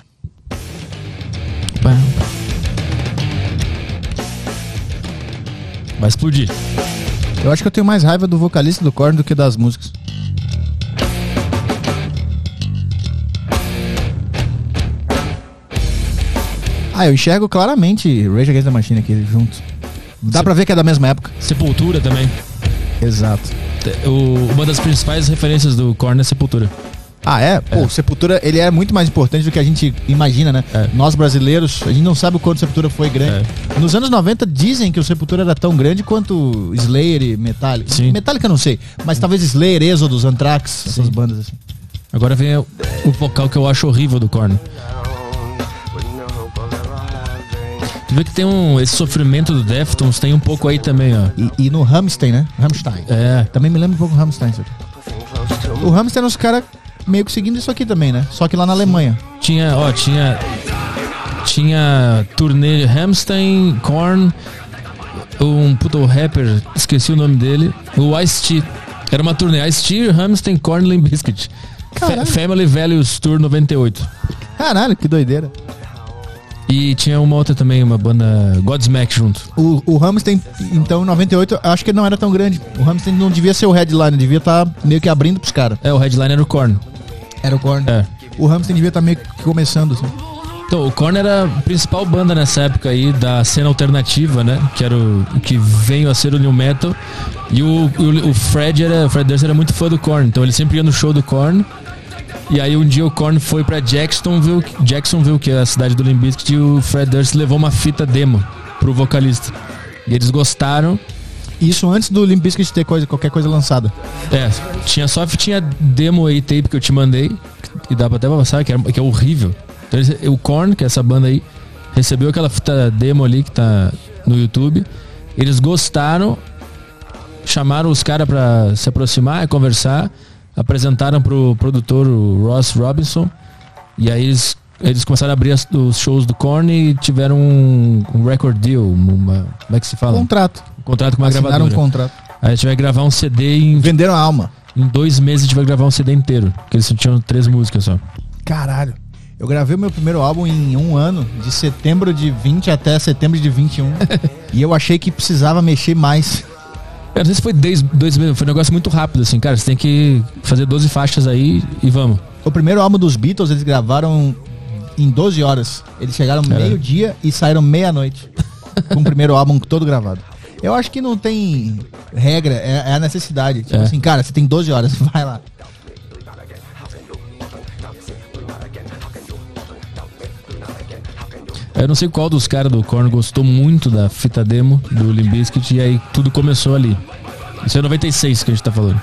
Vai explodir. Eu acho que eu tenho mais raiva do vocalista do Korn do que das músicas. Ah, eu enxergo claramente Rage Against the Machine aqui junto. Dá Cê- pra ver que é da mesma época. Sepultura também. Exato. O, uma das principais referências do Korn é Sepultura. Ah, é? Pô, o Sepultura, ele é muito mais importante do que a gente imagina, né? É. Nós brasileiros, a gente não sabe o quanto o Sepultura foi grande. Nos anos noventa dizem que o Sepultura era tão grande quanto Slayer e Metallica. Sim. Metallica não sei, mas talvez Slayer, Exodus, Anthrax, essas bandas assim. Agora vem o, o vocal que eu acho horrível do Korn. Tu vê que tem um... Esse sofrimento do Deftones tem um pouco aí também, ó. E, e no Rammstein, né? Rammstein. É. Também me lembra um pouco do Rammstein. Isso aqui. O Rammstein é os caras meio que seguindo isso aqui também, né? Só que lá na Alemanha. Tinha, ó, tinha... Tinha turnê Rammstein, Korn, um puta, o rapper, esqueci o nome dele, o Ice-T. Era uma turnê, Ice-T, Rammstein, Korn, Limp Bizkit. Fa- Family Values Tour noventa e oito. Caralho, que doideira. E tinha uma outra também, uma banda Godsmack junto. O, o Rammstein, então, em noventa e oito, acho que ele não era tão grande. O Rammstein não devia ser o headline, devia estar meio que abrindo pros caras. É, o headline era o Korn. Era o Korn. É. O Rammstein devia estar meio que começando, assim. Então, o Korn era a principal banda nessa época aí da cena alternativa, né? Que era o, o que veio a ser o New Metal. E o, o, o Fred era, o Fred Durst era muito fã do Korn, então ele sempre ia no show do Korn. E aí um dia o Korn foi pra Jacksonville, Jacksonville, que é a cidade do Limp Bizkit, e o Fred Durst levou uma fita demo pro vocalista. E eles gostaram. Isso antes do Limp Bizkit ter coisa, qualquer coisa lançada. É, tinha só tinha demo aí, tape que eu te mandei, que dá pra até passar, que é, que é horrível. Então eles, o Korn, que é essa banda aí, recebeu aquela fita demo ali que tá no YouTube. Eles gostaram, chamaram os caras pra se aproximar e conversar, apresentaram pro produtor o Ross Robinson, e aí eles eles começaram a abrir as, os shows do Korn e tiveram um, um record deal, uma, como é que se fala? Contrato. Um contrato com uma Assinaram gravadora. um contrato. Aí a gente vai gravar um C D em, Venderam a alma. em dois meses, a gente vai gravar um C D inteiro, porque eles tinham três músicas só. Caralho. Eu gravei o meu primeiro álbum em um ano, de setembro de vinte até setembro de vinte e um. E eu achei que precisava mexer mais. Eu não sei se foi dez, dois meses, foi um negócio muito rápido, assim, cara. Você tem que fazer doze faixas aí e vamos. O primeiro álbum dos Beatles, eles gravaram em doze horas. Eles chegaram É. meio-dia e saíram meia-noite. Com o primeiro álbum todo gravado. Eu acho que não tem regra, é, é a necessidade. Tipo É. assim, cara, você tem doze horas, vai lá. Eu não sei qual dos caras do Korn gostou muito da fita demo do Limp Bizkit e aí tudo começou ali. Isso é noventa e seis que a gente tá falando.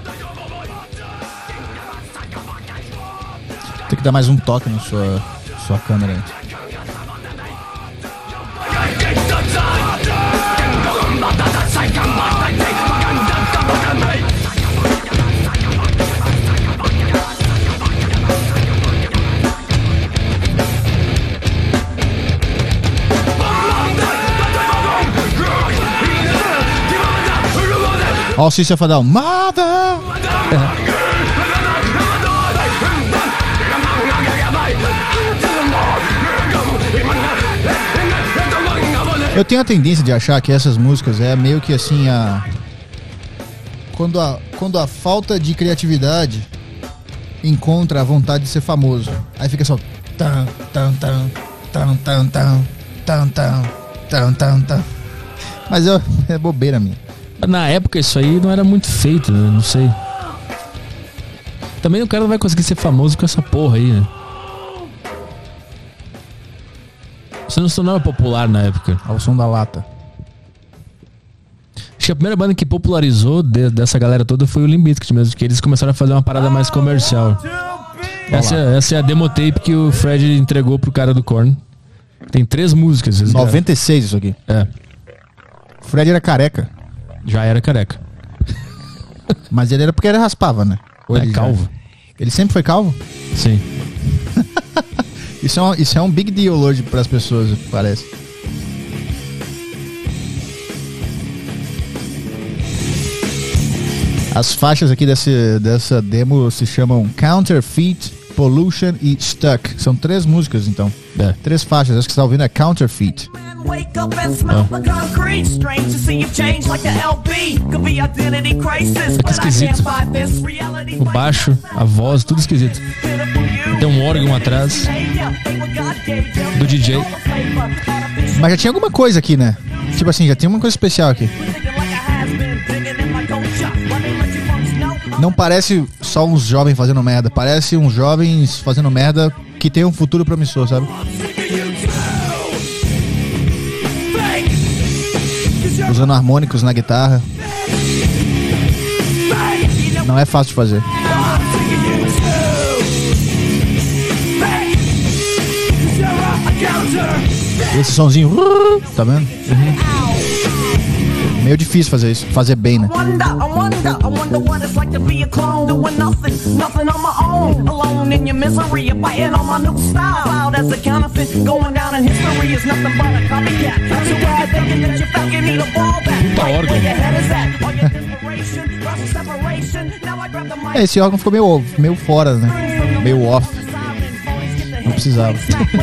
Tem que dar mais um toque na sua, sua câmera aí. Ó o Cícero Fadal. Mother! Eu tenho a tendência de achar que essas músicas é meio que assim a... Quando a, quando a falta de criatividade encontra a vontade de ser famoso. Aí fica só... Tan, tan, tan, tan, tan, tan, tan, tan, tan, tan, tan. Mas eu, é bobeira minha. Na época isso aí não era muito feito, né? Não sei. Também o cara não vai conseguir ser famoso com essa porra aí, né? Você não se tornava popular na época. Ao som da lata. Acho que a primeira banda que popularizou de, dessa galera toda foi o Limp Bizkit mesmo, que eles começaram a fazer uma parada mais comercial. Essa, é- essa é a demo tape que o Fred entregou pro cara do Korn. Tem três músicas. eles noventa e seis isso aqui. gravaram. O Fred era careca. É, já era careca. Mas ele era porque ele raspava, né? Ou É ele já- calvo. Ele sempre foi calvo? Sim. Isso é um, isso é um big deal hoje pras pessoas, parece. As faixas aqui desse, dessa demo se chamam Counterfeit, Pollution e Stuck. São três músicas, então. É. Três faixas. Essa que você tá ouvindo é Counterfeit. Wake up and smell the concrete. Strange to see you change like the L B. Could be identity crisis, but I esquisito. can't buy this reality. O baixo, a voz, tudo esquisito. Tem um órgão atrás do D J. Mas já tinha alguma coisa aqui, né? Tipo assim, já tinha uma coisa especial aqui. Não parece só uns jovens fazendo merda. Parece uns jovens fazendo merda que tem um futuro promissor, sabe? Usando harmônicos na guitarra. Não é fácil de fazer. Esse sonzinho, tá vendo? Uhum. Meio difícil fazer isso, fazer bem, né? Wonder, I wonder, I wonder what it's like to be a clone, doing nothing, nothing on my own, alone in your misery, biting on my new style, out as a counterfeit, going down in history is nothing but a copycat. So bad thinking that you're back, you need a ball back. Puta Right órgão. where your head is at, all your desperation, rush separation. Now I grab the mic. É, esse órgão ficou meio, meio fora, né? Meio off. Não precisava.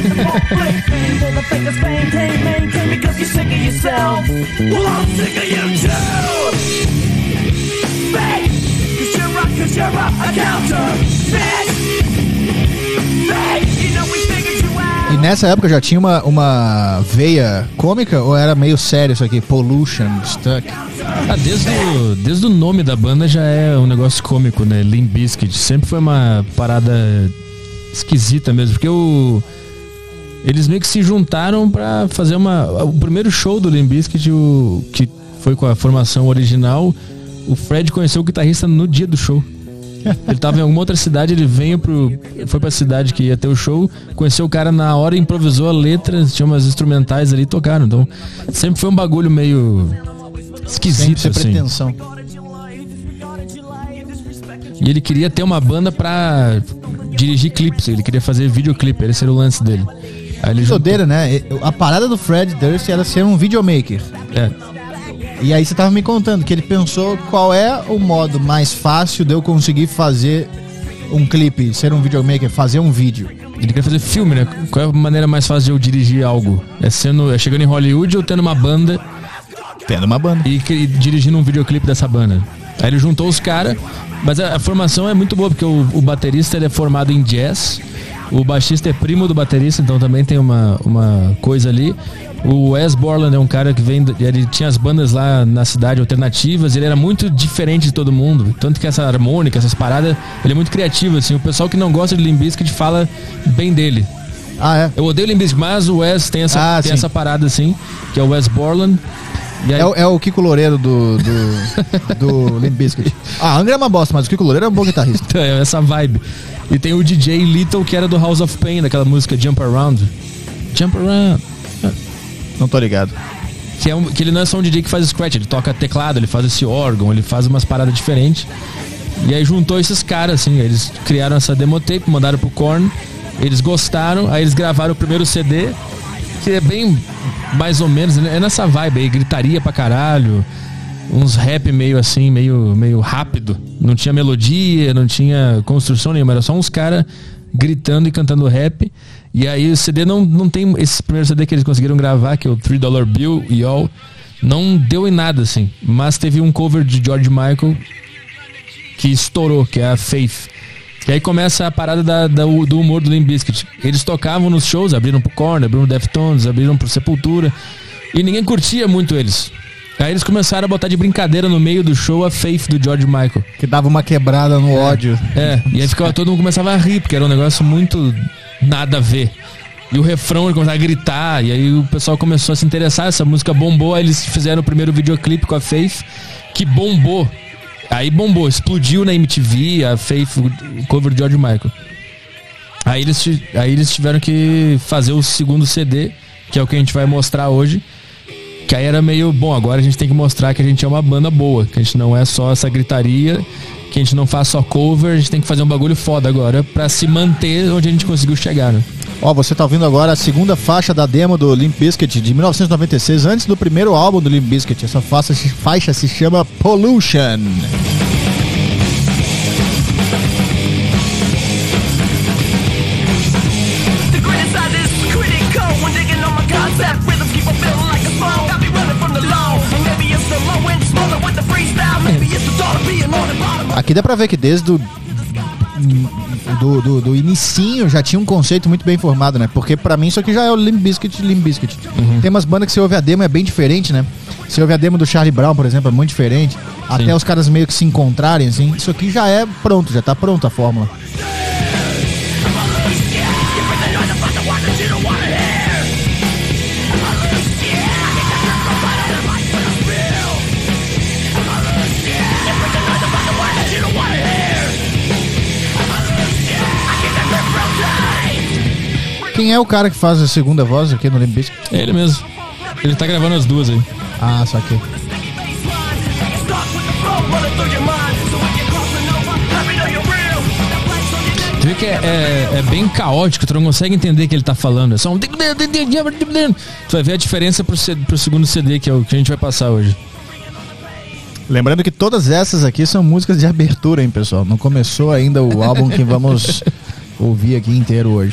E nessa época já tinha uma, uma veia cômica ou era meio sério isso aqui? Pollution, Stuck. Ah, desde, o, desde o nome da banda já é um negócio cômico, né? Limp Bizkit. Sempre foi uma parada esquisita mesmo, porque o... eles meio que se juntaram pra fazer uma... O primeiro show do Limp Bizkit, o... que foi com a formação original, o Fred conheceu o guitarrista no dia do show. Ele tava em alguma outra cidade, ele veio pro... foi pra cidade que ia ter o show, conheceu o cara na hora, improvisou a letra, tinha umas instrumentais ali e tocaram. Então, sempre foi um bagulho meio esquisito, Sem assim. pretensão. E ele queria ter uma banda pra dirigir clipes, ele queria fazer videoclipe, esse era o lance dele. Aí ele juntou... Doideira, né? A parada do Fred Durst era ser um videomaker. É. E aí você tava me contando que ele pensou qual é o modo mais fácil de eu conseguir fazer um clipe, ser um videomaker, fazer um vídeo. Ele queria fazer filme, né? Qual é a maneira mais fácil de eu dirigir algo? É sendo, é chegando em Hollywood ou tendo uma banda... Tendo uma banda. E, e dirigindo um videoclipe dessa banda. Aí ele juntou os caras, mas a, a formação é muito boa, porque o, o baterista ele é formado em jazz, o baixista é primo do baterista, então também tem uma, uma coisa ali. O Wes Borland é um cara que vem, ele tinha as bandas lá na cidade alternativas, ele era muito diferente de todo mundo, tanto que essa harmônica, essas paradas, ele é muito criativo, assim. O pessoal que não gosta de Limp Bizkit fala bem dele. Ah, é? Eu odeio Limp Bizkit, mas o Wes tem essa, ah, tem essa parada assim, que é o Wes Borland. E aí... é, o, é o Kiko Loureiro do, do, do Limp Bizkit. Ah, Angra é uma bosta, mas o Kiko Loureiro é um bom guitarrista. Então, é essa vibe. E tem o D J Little, que era do House of Pain, daquela música Jump Around. Jump Around. Não tô ligado. Que, é um, que ele não é só um D J que faz scratch, ele toca teclado, ele faz esse órgão, ele faz umas paradas diferentes. E aí juntou esses caras, assim, eles criaram essa demo tape, mandaram pro Korn, eles gostaram, aí eles gravaram o primeiro C D, que é bem mais ou menos, é nessa vibe aí, gritaria pra caralho, uns rap meio assim, meio, meio rápido, não tinha melodia, não tinha construção nenhuma, era só uns caras gritando e cantando rap. E aí o C D não, não tem, esse primeiro C D que eles conseguiram gravar, que é o three dollar Bill e All, não deu em nada assim, mas teve um cover de George Michael que estourou, que é a Faith. E aí começa a parada da, da, do humor do Limp Bizkit. Eles tocavam nos shows, abriram pro Korn, abriram pro Deftones, abriram pro Sepultura, e ninguém curtia muito eles. Aí eles começaram a botar de brincadeira no meio do show a Faith do George Michael. Que dava uma quebrada no é, ódio. É, e aí ficava, todo mundo começava a rir, porque era um negócio muito nada a ver. E o refrão, ele começava a gritar, e aí o pessoal começou a se interessar, essa música bombou, aí eles fizeram o primeiro videoclipe com a Faith, que bombou. Aí bombou, explodiu na M T V, a Faith, o cover de George Michael. Aí eles, aí eles tiveram que fazer o segundo C D, que é o que a gente vai mostrar hoje. Que aí era meio, bom, agora a gente tem que mostrar que a gente é uma banda boa, que a gente não é só essa gritaria, que a gente não faz só cover, a gente tem que fazer um bagulho foda agora pra se manter onde a gente conseguiu chegar, né? Ó, você tá ouvindo agora a segunda faixa da demo do Limp Bizkit de mil novecentos e noventa e seis, antes do primeiro álbum do Limp Bizkit. Essa faixa, faixa se chama Pollution. Aqui dá pra ver que desde o do, do, do inicinho já tinha um conceito muito bem formado, né? Porque pra mim isso aqui já é o Limp Bizkit, Limp Bizkit. Uhum. Tem umas bandas que você ouve a demo é bem diferente, né? Você ouve a demo do Charlie Brown, por exemplo, é muito diferente. Sim. Até os caras meio que se encontrarem, assim. Isso aqui já é pronto, já tá pronta a fórmula. Quem é o cara que faz a segunda voz aqui no Limp Bizkit? É ele mesmo. Ele tá gravando as duas aí. Ah, só que. Tu vê que é, é, é bem caótico, tu não consegue entender o que ele tá falando. É só um... Tu vai ver a diferença pro, C... pro segundo C D, que é o que a gente vai passar hoje. Lembrando que todas essas aqui são músicas de abertura, hein, pessoal? Não começou ainda o álbum que vamos ouvir aqui inteiro hoje.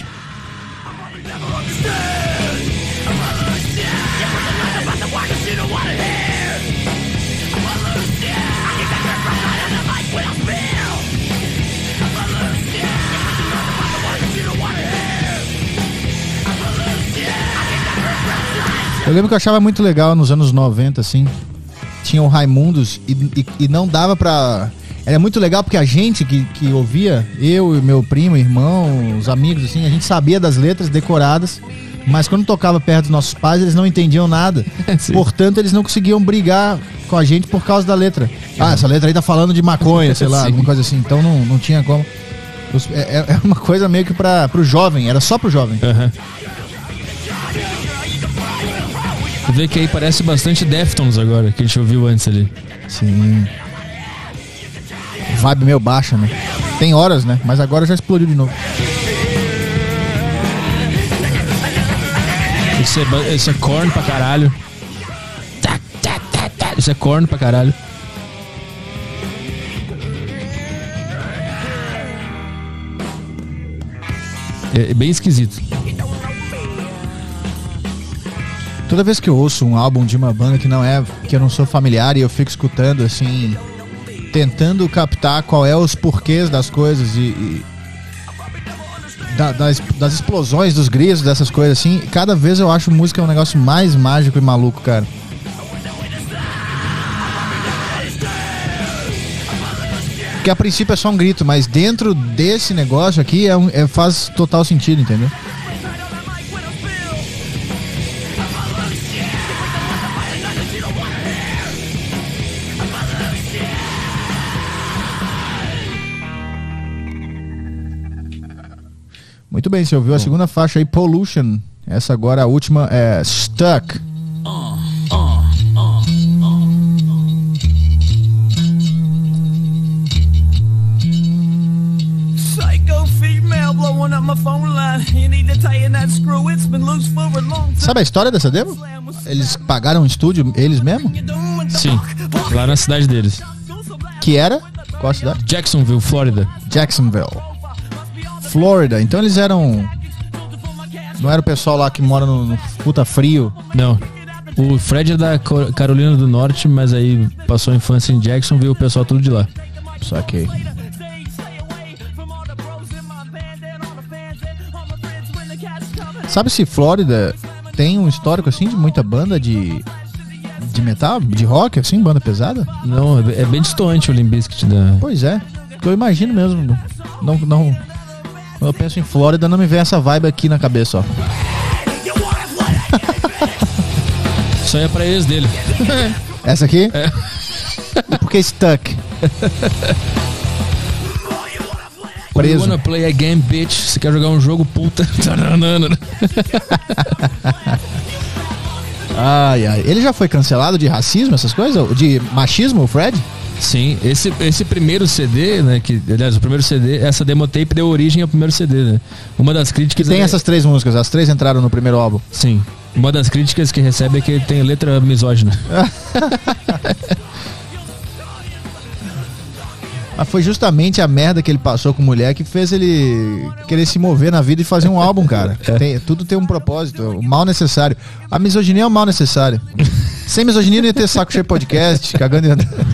Eu lembro que eu achava muito legal nos anos noventa, assim. Tinha o Raimundos e, e, e não dava pra... Era muito legal porque a gente que, que ouvia, eu e meu primo, irmão, os amigos, assim, a gente sabia das letras decoradas, mas quando tocava perto dos nossos pais, eles não entendiam nada. Portanto, eles não conseguiam brigar com a gente por causa da letra. Ah, essa letra aí tá falando de maconha, sei lá, Sim. alguma coisa assim. Então não, não tinha como. É, é uma coisa meio que pra, pro jovem, era só pro jovem. Uhum. Tu vê que aí parece bastante Deftones agora, que a gente ouviu antes ali. Sim. Vibe meio baixa, né? Tem horas, né? Mas agora já explodiu de novo. Isso é, isso é corno pra caralho. Isso é corno pra caralho. É bem esquisito. Toda vez que eu ouço um álbum de uma banda que não é, que eu não sou familiar e eu fico escutando assim, tentando captar qual é os porquês das coisas e, e da, das, das explosões, dos gritos, dessas coisas assim, cada vez eu acho música um negócio mais mágico e maluco, cara. Porque a princípio é só um grito, mas dentro desse negócio aqui é um, é, faz total sentido, entendeu? Muito bem, você ouviu a segunda faixa aí, Pollution. Essa agora, a última, é Stuck. Sabe a história dessa demo? Eles pagaram um estúdio, eles mesmo? Sim, lá na cidade deles. Que era? Qual a cidade? Jacksonville, Flórida. Jacksonville, Flórida. Então eles eram... Não era o pessoal lá que mora no, no puta frio? Não. O Fred é da Carolina do Norte, mas aí passou a infância em Jacksonville, o pessoal tudo de lá. Saquei. Sabe se Flórida tem um histórico assim de muita banda de, de metal, de rock, assim, banda pesada? Não, é bem distante o Limp Bizkit da... Pois é, eu imagino mesmo. Não, não, quando eu penso em Flórida, não me vem essa vibe aqui na cabeça, ó. Isso aí é pra ex dele. Essa aqui? É. E por que Stuck? Preso. You wanna play a game, bitch? Você quer jogar um jogo, puta? Ai, ai. Ele já foi cancelado de racismo, essas coisas? De machismo, o Fred? Sim, esse, esse primeiro C D, né? Que, aliás, o primeiro C D, essa demo tape deu origem ao primeiro C D, né? Uma das críticas. Que tem é... essas três músicas, as três entraram no primeiro álbum. Sim. Uma das críticas que recebe é que ele tem letra misógina. Mas foi justamente a merda que ele passou com mulher que fez ele querer se mover na vida e fazer um álbum, cara. É. Tem, tudo tem um propósito, o mal necessário. A misoginia é o mal necessário. Sem misoginia não ia ter Saco Cheio Podcast, cagando e andando.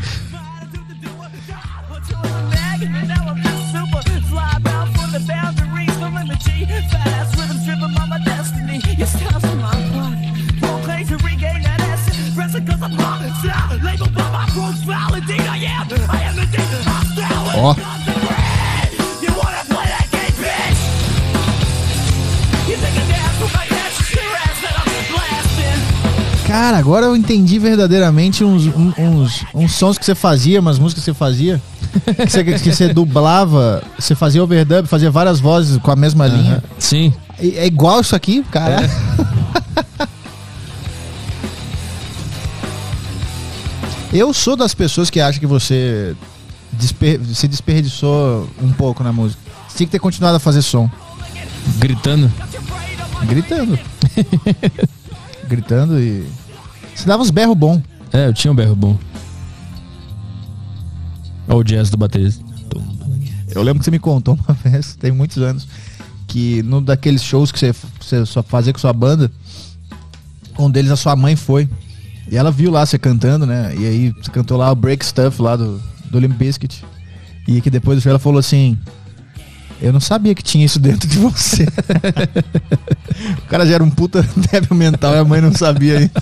Ó. Cara, agora eu entendi verdadeiramente uns, uns, uns, uns sons que você fazia, umas músicas que você fazia. Que você, que você dublava, você fazia overdub, fazia várias vozes com a mesma uh-huh. linha. Sim. É, é igual isso aqui, cara. É. Eu sou das pessoas que acham que você desper- se desperdiçou um pouco na música. Você tinha que ter continuado a fazer som. Gritando? Gritando. Gritando e... Você dava uns berros bons. É, eu tinha um berro bom. Olha o jazz do baterista. Eu lembro que você me contou uma vez, tem muitos anos, que num daqueles shows que você, você só fazia com sua banda, um deles a sua mãe foi. E ela viu lá você cantando, né? E aí você cantou lá o Break Stuff lá do, do Limp Bizkit. E que depois do show ela falou assim: eu não sabia que tinha isso dentro de você. O cara já era um puta débil mental e a mãe não sabia ainda.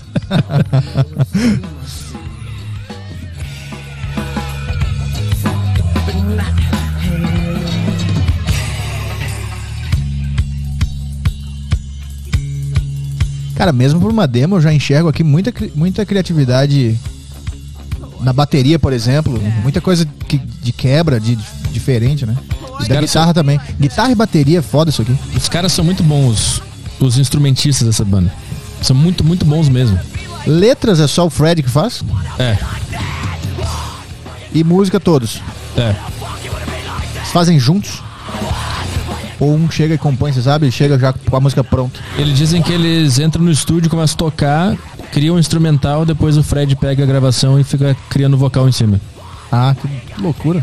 Cara, mesmo por uma demo eu já enxergo aqui muita, muita criatividade na bateria, por exemplo. Muita coisa que, de quebra, de, de diferente, né? E da guitarra são... também. Guitarra e bateria é foda isso aqui. Os caras são muito bons, os instrumentistas dessa banda. São muito, muito bons mesmo. Letras é só o Fred que faz? É. E música todos? É. fazem juntos? Ou um chega e compõe, você sabe? Chega já com a música pronta. Eles dizem que eles entram no estúdio, começam a tocar, criam um instrumental, depois o Fred pega a gravação e fica criando vocal em cima. Ah, que, que loucura.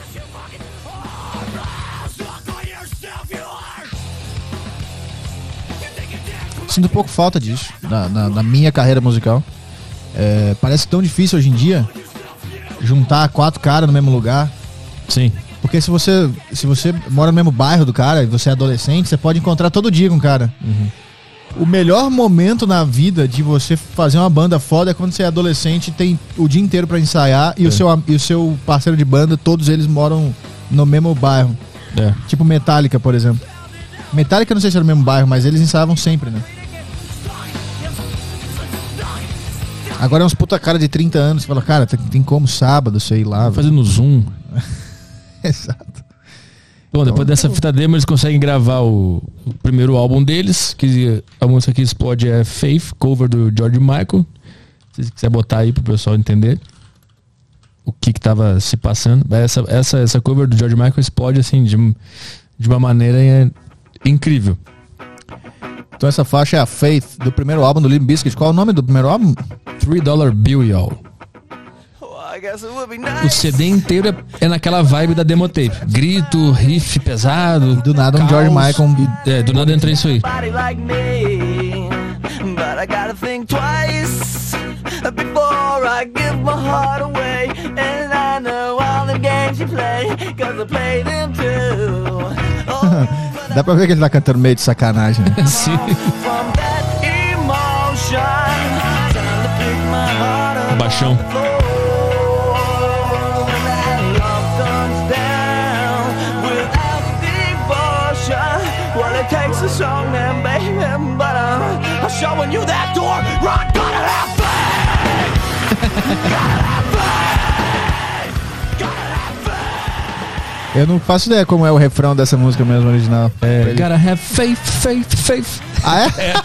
Sinto um pouco falta disso na, na, na minha carreira musical. É, parece tão difícil hoje em dia juntar quatro caras no mesmo lugar. Sim. Porque se você, se você mora no mesmo bairro do cara e você é adolescente, você pode encontrar todo dia com o cara. Uhum. O melhor momento na vida de você fazer uma banda foda é quando você é adolescente e tem o dia inteiro pra ensaiar e, é. o seu, e o seu parceiro de banda, todos eles moram no mesmo bairro. É. Tipo Metallica, por exemplo. Metallica não sei se era no mesmo bairro, mas eles ensaiavam sempre, né? Agora é uns puta cara de trinta anos, você fala, cara, tem, tem como sábado, sei lá. Fazendo zoom. Exato. Bom, depois então, dessa fita demo eles conseguem gravar o, o primeiro álbum deles, que a música que explode é Faith, cover do George Michael. Se você quiser botar aí pro pessoal entender o que que tava se passando. Essa, essa, essa cover do George Michael explode assim de, de uma maneira é, incrível. Então essa faixa é a Faith, do primeiro álbum do Limp Bizkit. Qual é o nome do primeiro álbum? Three Dollar Bill, y'all. O C D inteiro é, é naquela vibe da demo tape. Grito, riff pesado. Do nada um caos, George Michael. E, é, do nada entra isso aí. Dá pra ver que ele tá cantando meio de sacanagem, né? Sim. Baixão. Eu não faço ideia como é o refrão dessa música mesmo original. É, gotta have faith, faith, faith. Ah, é? É.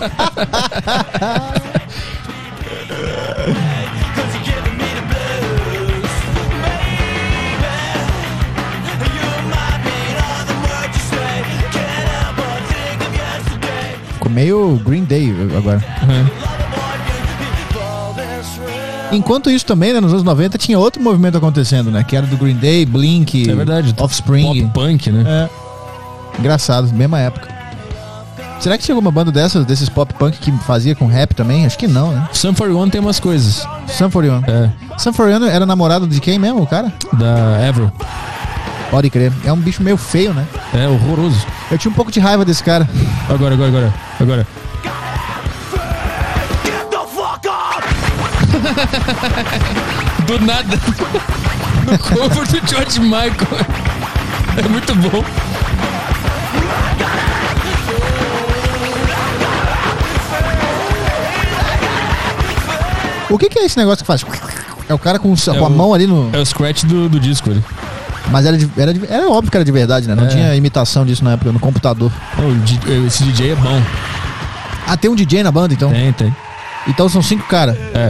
Ficou meio Green Day agora. Uhum. Enquanto isso também, né, nos anos noventa tinha outro movimento acontecendo, né? Que era do Green Day, Blink, é verdade, Offspring. Pop punk, né? É. Engraçado, mesma época. Será que tinha alguma banda dessas, desses pop punk que fazia com rap também? Acho que não, né? Sum forty one tem umas coisas. Sum forty one. É. Sum forty one era namorado de quem mesmo, o cara? Da Avril. Pode crer. É um bicho meio feio, né? É, horroroso. Eu tinha um pouco de raiva desse cara. Agora, agora, agora. Agora. Do nada. No cover do George Michael. É muito bom. O que, que é esse negócio que faz? É o cara com, é com a o, mão ali no... É o scratch do, do disco ali. Mas era, de, era, de, era óbvio que era de verdade, né? Não é. Tinha imitação disso na época, no computador. Oh, esse D J é bom. Ah, tem um D J na banda, então? Tem, tem. Então são cinco caras. É.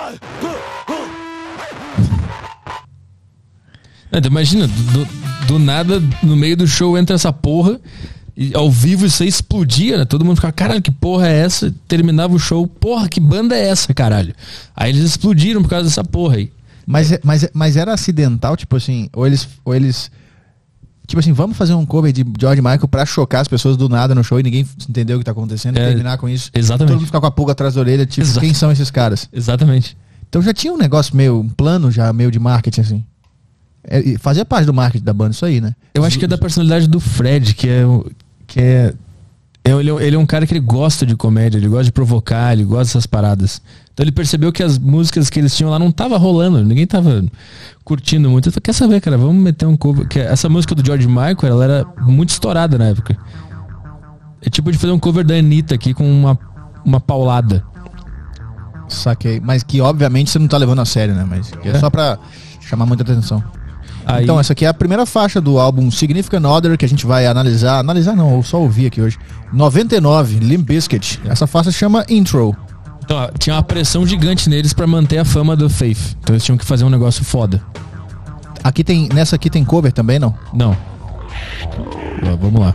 Não, imagina, do, do nada, no meio do show entra essa porra, e ao vivo isso aí explodia, né? Todo mundo ficava, caralho, que porra é essa? Terminava o show, porra, que banda é essa, caralho? Aí eles explodiram por causa dessa porra aí. Mas, mas, mas era acidental, tipo assim, ou eles, ou eles... Tipo assim, vamos fazer um cover de George Michael pra chocar as pessoas do nada no show e ninguém entendeu o que tá acontecendo é, e terminar com isso. Exatamente. Todo mundo ficar com a pulga atrás da orelha, tipo, Exato. Quem são esses caras? Exatamente. Então já tinha um negócio meio, um plano já meio de marketing, assim. É, fazia parte do marketing da banda, isso aí, né? Eu acho que é da personalidade do Fred, que é... Que é, é ele, ele é um cara que ele gosta de comédia, ele gosta de provocar, ele gosta dessas paradas. Então ele percebeu que as músicas que eles tinham lá não tava rolando, ninguém tava curtindo muito. Ele falou, quer saber, cara, vamos meter um cover. Que essa música do George Michael, ela era muito estourada na época. É tipo de fazer um cover da Anitta aqui com uma, uma paulada. Saquei. Mas que obviamente você não tá levando a sério, né? Mas é, é só pra chamar muita atenção. Aí... Então essa aqui é a primeira faixa do álbum Significant Other, que a gente vai analisar. Analisar não, ou só ouvir aqui hoje. noventa e nove, Limp Bizkit. Essa faixa chama Intro. Então, ó, tinha uma pressão gigante neles pra manter a fama do Faith. Então eles tinham que fazer um negócio foda. Aqui tem, nessa aqui tem cover também, não? Não. Ó, vamos lá.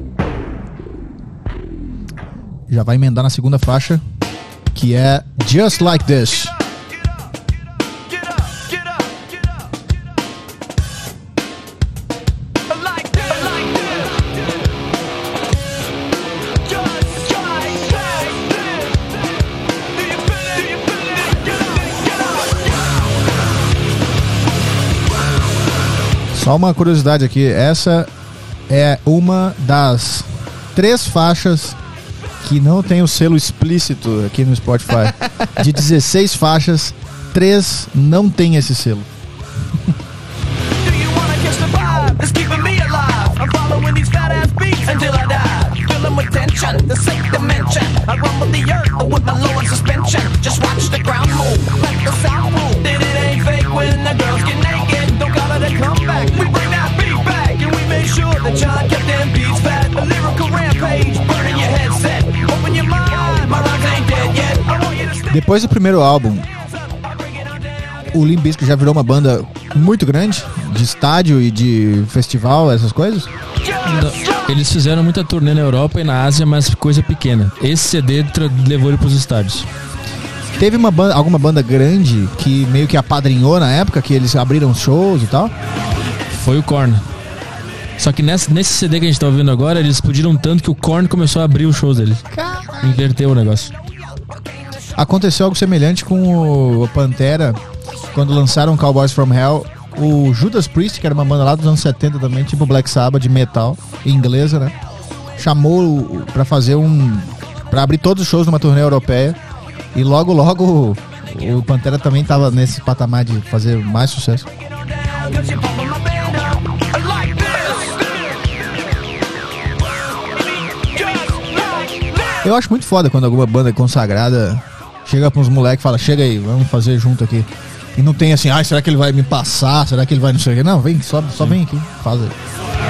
Já vai emendar na segunda faixa, que é Just Like This. Só uma curiosidade aqui, essa é uma das três faixas que não tem o selo explícito aqui no Spotify. De dezesseis faixas, três não tem esse selo. Depois do primeiro álbum, o Limp Bizkit já virou uma banda muito grande, de estádio e de festival, essas coisas? Eles fizeram muita turnê na Europa e na Ásia, mas coisa pequena. Esse C D tra- levou ele pros estádios. Teve uma banda, alguma banda grande que meio que apadrinhou na época, que eles abriram shows e tal? Foi o Korn. Só que nesse, nesse C D que a gente tá ouvindo agora, eles explodiram tanto que o Korn começou a abrir os shows deles. Inverteu o negócio. Aconteceu algo semelhante com o Pantera, quando lançaram Cowboys from Hell. O Judas Priest, que era uma banda lá dos anos setenta também, tipo Black Sabbath, de metal, inglesa, né? Chamou pra fazer um... pra abrir todos os shows numa turnê europeia. E logo, logo, o Pantera também tava nesse patamar de fazer mais sucesso. Eu acho muito foda quando alguma banda consagrada chega pra uns moleques e fala, chega aí, vamos fazer junto aqui. E não tem assim, ah, será que ele vai me passar? Será que ele vai não sei o quê? Não, vem, só, só vem aqui, faz aí.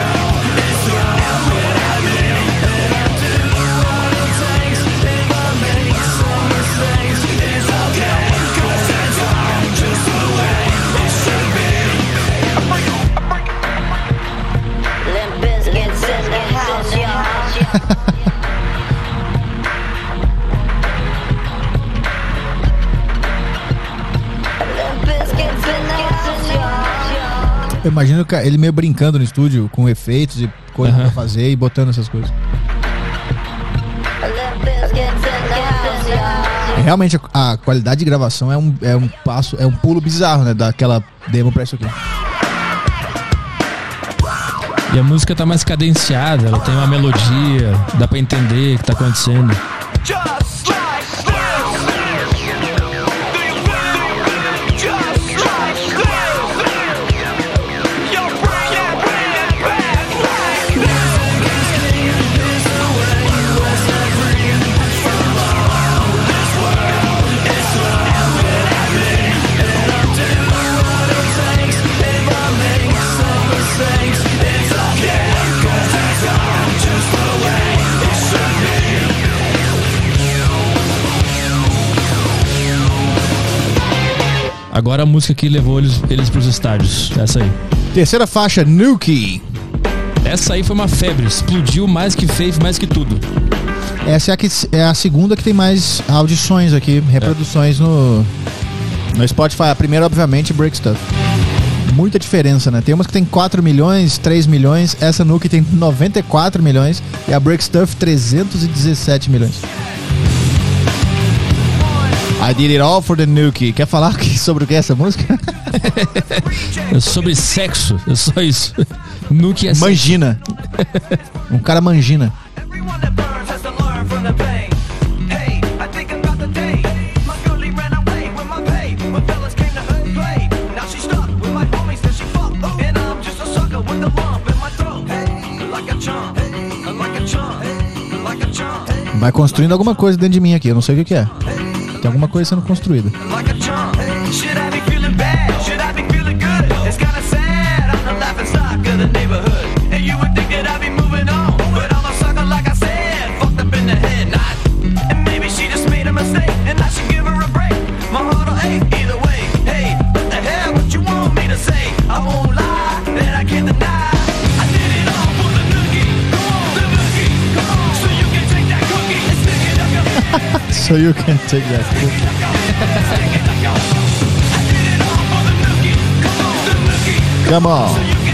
Eu imagino ele meio brincando no estúdio com efeitos e coisas uhum. pra fazer e botando essas coisas. Realmente a, a qualidade de gravação é um, é um passo, é um pulo bizarro, né? Daquela demo pra isso aqui. E a música tá mais cadenciada, ela tem uma melodia, dá pra entender o que tá acontecendo. Agora a música que levou eles, eles pros estádios. Essa aí. Terceira faixa, Nuki. Essa aí foi uma febre. Explodiu mais que Faith, mais que tudo. Essa é a, que, é a segunda que tem mais audições aqui, reproduções é. no, no Spotify. A primeira, obviamente, Break Stuff. Muita diferença, né? Tem umas que tem quatro milhões, três milhões. Essa Nuki tem noventa e quatro milhões. E a Break Stuff, trezentos e dezessete milhões. I did it all for the Nuki. Quer falar sobre o que é essa música? É sobre sexo, é só isso. Nuki é mangina. Um cara mangina. Vai construindo alguma coisa dentro de mim aqui, eu não sei o que que é. Tem alguma coisa sendo construída. I won't So you can take that cookie. Come on.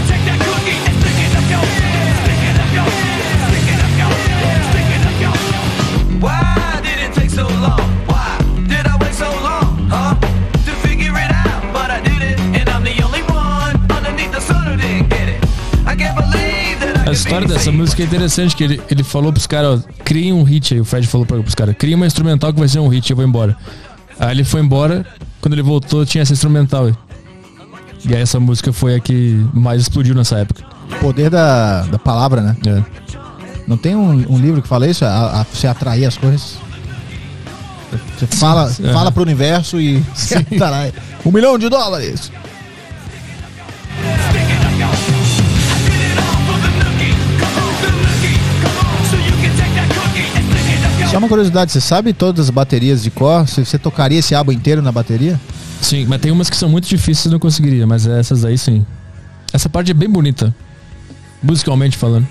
Why did it take so long? Why did I wait so long? Huh? To figure it out, but I did it, and I'm the only one underneath the sun who didn't get it. I can't believe that I A história dessa música é interessante, que ele, ele falou pros caras, ó, criem um hit aí, o Fred falou pra, pros caras, cria uma instrumental que vai ser um hit, eu vou embora. Aí ele foi embora, quando ele voltou tinha essa instrumental aí. E aí essa música foi a que mais explodiu nessa época. O poder da, da palavra, né? É. Não tem um, um livro que fala isso? A, a, você atrair as coisas? Você fala, É. fala pro universo e você atrai um milhão de dólares. Só uma curiosidade, você sabe todas as baterias de cor? Você, você tocaria esse álbum inteiro na bateria? Sim, mas tem umas que são muito difíceis e não conseguiria, mas essas aí sim. Essa parte é bem bonita, musicalmente falando.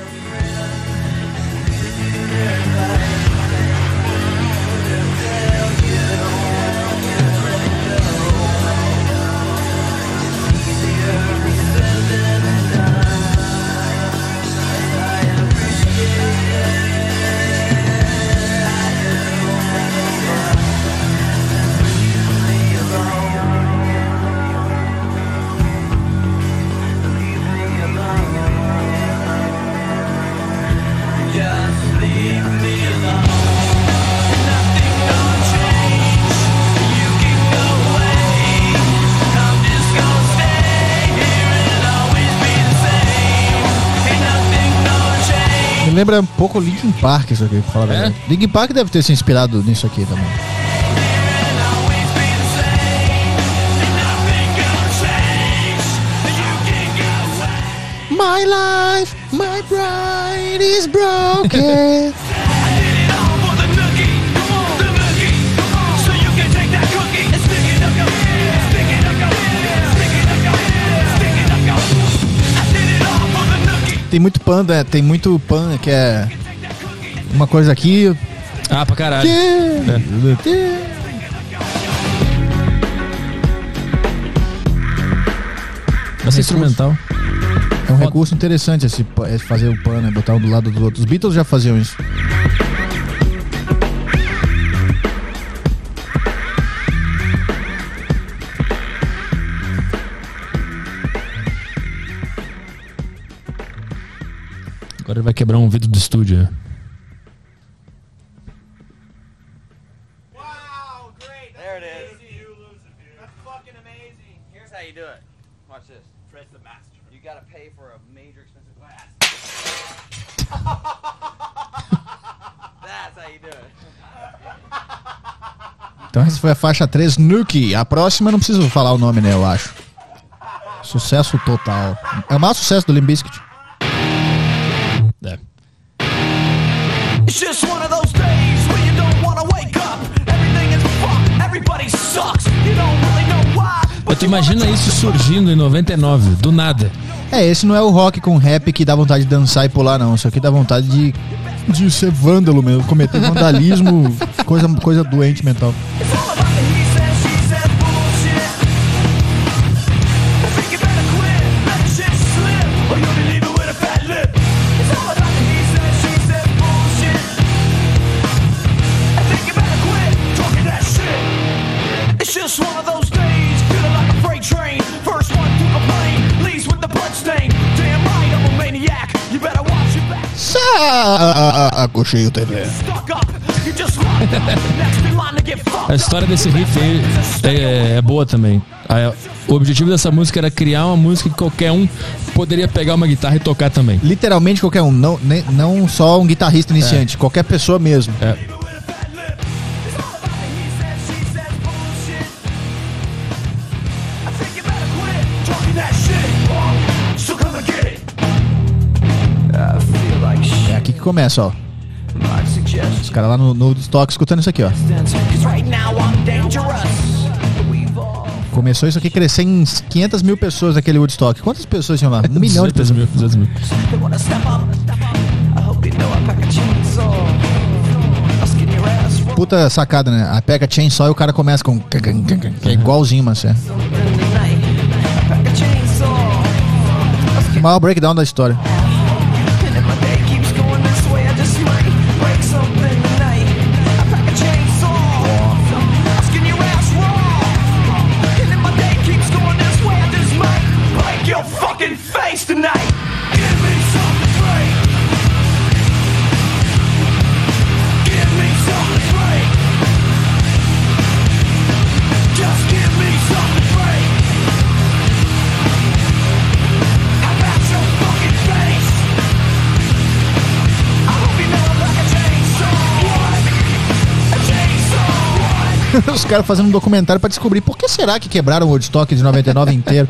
Me lembra um pouco Linkin Park isso aqui, pra falar a É? verdade. Linkin Park deve ter se inspirado nisso aqui também. My life, my bride is broken. Tem muito pan, né? Tem muito pan que é uma coisa aqui. Ah, pra caralho. É. Essa é instrumental. É um recurso interessante esse, pa- esse fazer o pan, né? Botar um do lado do outro. Os Beatles já faziam isso. Agora ele vai quebrar um vidro do estúdio. né? Wow, great. There it is. That's fucking amazing. Here's how you do it. Watch this. Fred's the master. You gotta pay for a major expensive glass. That's how you do it. Então essa foi a faixa três, Nuki. A próxima eu não preciso falar o nome, né? Eu acho. Sucesso total. É o maior sucesso do Limp Bizkit. É. It's just one of those days where you don't wanna wake up. Everything is fucked, everybody sucks. You don't really know why. Mas tu imagina isso surgindo em noventa e nove, do nada. É, esse não é o rock com rap que dá vontade de dançar e pular, não. Isso aqui dá vontade de, de ser vândalo mesmo, cometer vandalismo, coisa, coisa doente mental. It's all about the he said, she said bullshit. I think you better quit, let the shit slip, or you'll be leaving with a fat lip. It's all about the he said, she said bullshit. I think you better quit talking that shit. It's just one of those days, feeling like a freight train. First one to complain, leaves with the bloodstain. Damn right, I'm a maniac. You better watch your back. Saco cheio T V. Stuck up, you just locked up. Next in line to get fucked A história desse riff aí é, é boa também. A- o objetivo dessa música era criar uma música que qualquer um poderia pegar uma guitarra e tocar também. Literalmente qualquer um, não, nem- não só um guitarrista iniciante, qualquer pessoa mesmo. É. É aqui que começa, ó. Os caras lá no, no estoque escutando isso aqui, ó. Começou isso aqui a crescer em quinhentas mil pessoas naquele Woodstock. Quantas pessoas tinham lá? Um milhão de pessoas. mil, duzentos mil. puta sacada, né? A pega chainsaw e o cara começa com... Que é igualzinho, mas é. O maior breakdown da história. Os caras fazendo um documentário pra descobrir por que será que quebraram o Woodstock de noventa e nove inteiro.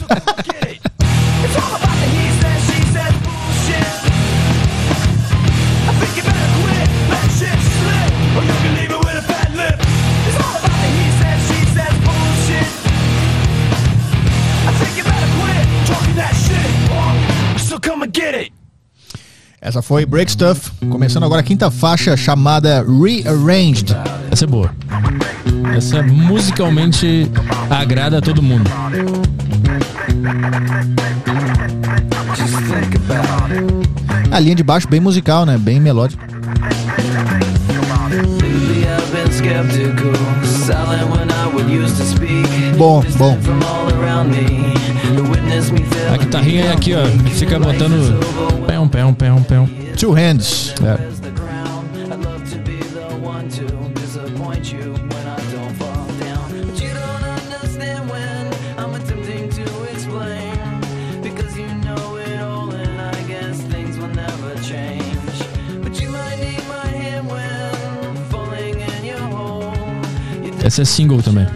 Essa foi Break Stuff, começando agora a quinta faixa chamada Rearranged. Essa é boa. Essa musicalmente agrada a todo mundo. A linha de baixo bem musical, né? Bem melódico. Bom, bom. A guitarrinha é aqui, ó. Fica botando pão, pão, pão, pão. Two hands. É. Essa é single também.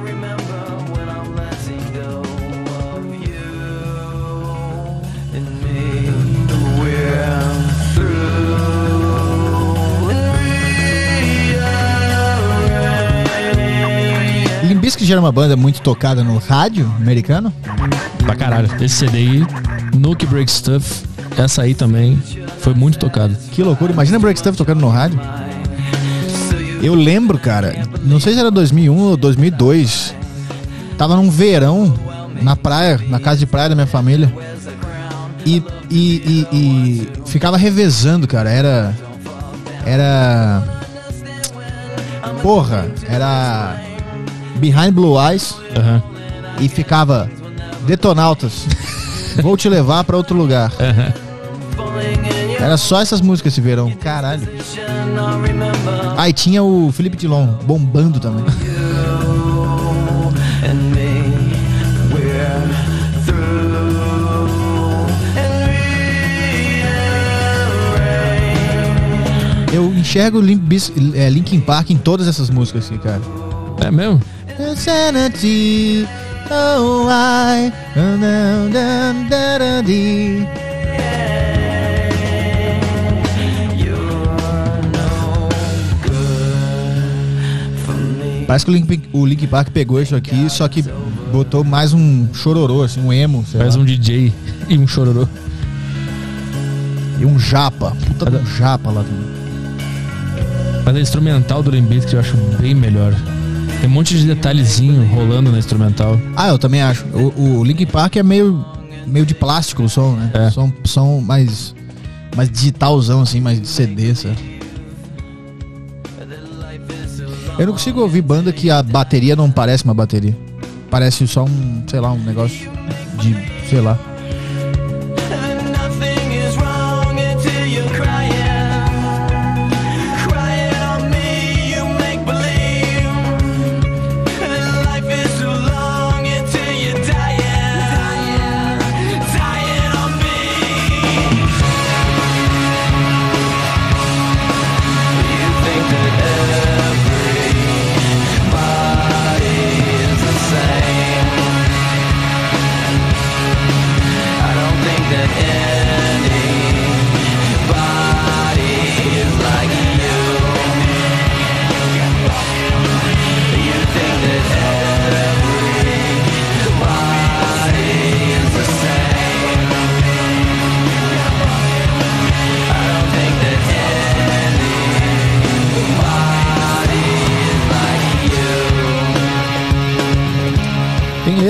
Limp Bizkit já era uma banda muito tocada no rádio americano? Pra caralho. Esse C D aí, Nuke Break Stuff, essa aí também foi muito tocada. Que loucura. Imagina Break Stuff tocando no rádio. Eu lembro, cara, não sei se era dois mil e um ou dois mil e dois. Tava num verão na praia, na casa de praia da minha família. E, e, e, e ficava revezando, cara. Era. Era. Porra, era. Behind Blue Eyes. Uhum. E ficava Detonautas. Vou te levar pra outro lugar. Uhum. Era só essas músicas esse verão. Caralho. Ah, e tinha o Felipe Dilon bombando também. Eu enxergo Limp Bizkit, é, Linkin Park em todas essas músicas aqui, cara. É mesmo? Insanity, oh I, parece que o Linkin, o Linkin Park pegou isso aqui, só que botou mais um chororô, assim, um emo. Mais um D J e um chororô. E um japa. Puta do japa lá também. Mas a instrumental do Limp Bizkit eu acho bem melhor. Tem um monte de detalhezinho rolando na instrumental. Ah, eu também acho. O, o Linkin Park é meio, meio de plástico o som, né? É. Som, som mais, mais digitalzão, assim, mais de C D, sabe? Eu não consigo ouvir banda que a bateria não parece uma bateria. Parece só um, sei lá, um negócio de, sei lá.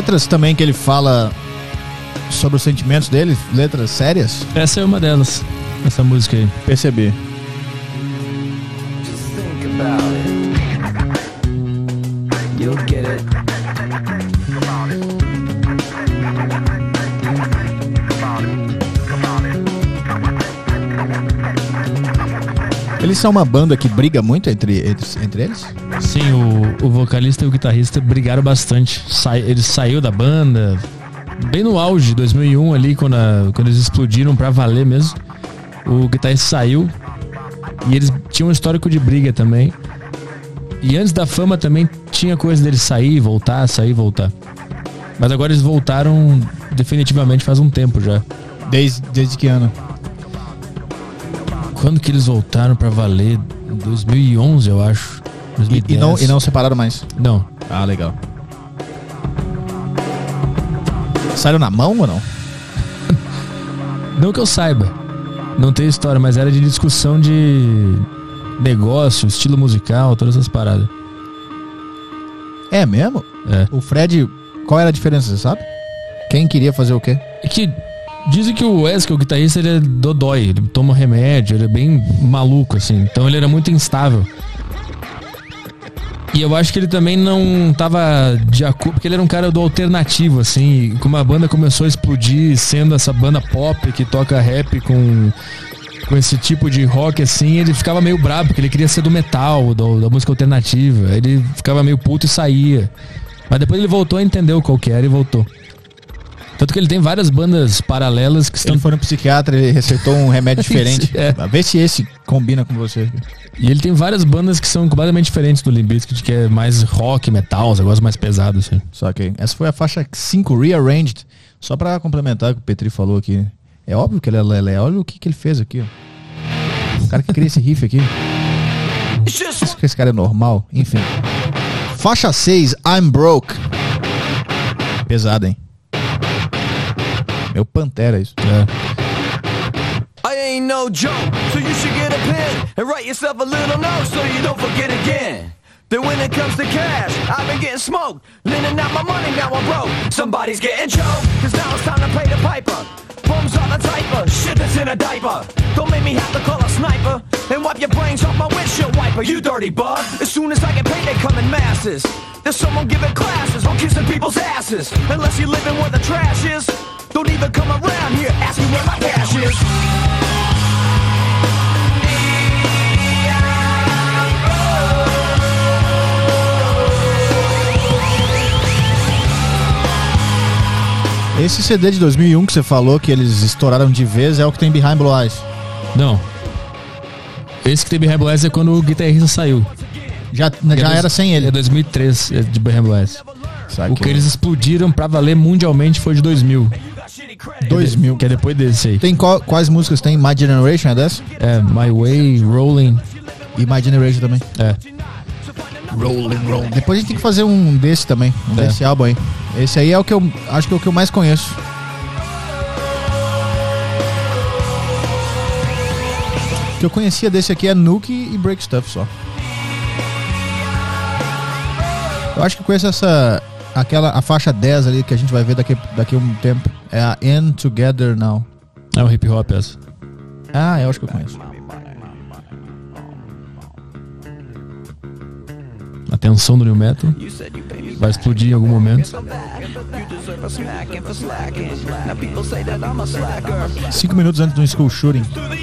letras também que ele fala sobre os sentimentos dele, letras sérias? Essa é uma delas, essa música aí. Percebi. Eles são uma banda que briga muito entre, entre, entre eles? Sim, o, o vocalista e o guitarrista brigaram bastante. Sa, ele saiu da banda bem no auge, dois mil e um ali, quando, a, quando eles explodiram pra valer mesmo. O guitarrista saiu e eles tinham um histórico de briga também. E antes da fama também tinha coisa deles sair, voltar, sair, voltar. Mas agora eles voltaram definitivamente faz um tempo já. Desde, desde que ano? Quando que eles voltaram pra valer? Em dois mil e onze, eu acho. dois mil e dez. E, e, não, e não separaram mais? Não. Ah, legal. Saíram na mão ou não? Não que eu saiba. Não tem história, mas era de discussão de negócio, estilo musical, todas essas paradas. É mesmo? É. O Fred, qual era a diferença, você sabe? Quem queria fazer o quê? É que dizem que o Wes, que é o guitarrista, ele é dodói, ele toma remédio, ele é bem maluco, assim. Então ele era muito instável. E eu acho que ele também não tava de acordo, porque ele era um cara do alternativo, assim. E como a banda começou a explodir, sendo essa banda pop que toca rap com, com esse tipo de rock, assim, ele ficava meio brabo, porque ele queria ser do metal, do, da música alternativa. Ele ficava meio puto e saía. Mas depois ele voltou a entender o qual que era e voltou. Tanto que ele tem várias bandas paralelas que estão... Ele foi no psiquiatra, ele receitou um remédio diferente. É. Vê se esse combina com você. E ele tem várias bandas que são completamente diferentes do Limp Bizkit, que é mais rock, metal, os negócios mais pesados, assim. Só que essa foi a faixa cinco, Rearranged. Só pra complementar o que o Petri falou aqui. É óbvio que ele é lelé. Olha o que, que ele fez aqui, ó. O cara que cria esse riff aqui. Esse, esse cara é normal? Enfim. Faixa seis, I'm Broke. Pesado, hein? Meu Pantera, isso. É. I ain't no joke, so you should get a pen and write yourself a little note so you don't forget again. That when it comes to cash, I've been getting smoked, lending out my money, now I'm broke. Somebody's getting choked, cause now it's time to pay the piper. Bums on the typer, shit that's in a diaper. Don't make me have to call a sniper and wipe your brains off my windshield wiper, you dirty bug. As soon as I get paid, they come in masses. There's someone giving classes on kissing people's asses. Unless you're living where the trash is, don't even come around here asking where my cash is. Esse C D de dois mil e um que você falou que eles estouraram de vez é o que tem Behind Blue Eyes. Não. Esse que tem Behind Blue Eyes é quando o guitarrista saiu. Já, é já dois, era sem ele. É dois mil e três, é de Behind Blue Eyes. Sabe o que, que eles explodiram pra valer mundialmente foi de dois mil. dois mil. Que é depois desse aí. Tem qual, quais músicas tem? My Generation é dessa? É, My Way, Rolling. E My Generation também. É. Rolling, rolling. Depois a gente tem que fazer um desse também. Um é. desse álbum aí. Esse aí é o que eu acho que é o que eu mais conheço. O que eu conhecia desse aqui é Nuke e Break Stuff só. Eu acho que eu conheço essa... Aquela, a faixa dez ali que a gente vai ver daqui, daqui a um tempo. É a In Together Now. É o hip hop essa. Ah, eu acho que eu conheço. A tensão do New Metal vai explodir em algum momento. Cinco minutos antes do school shooting.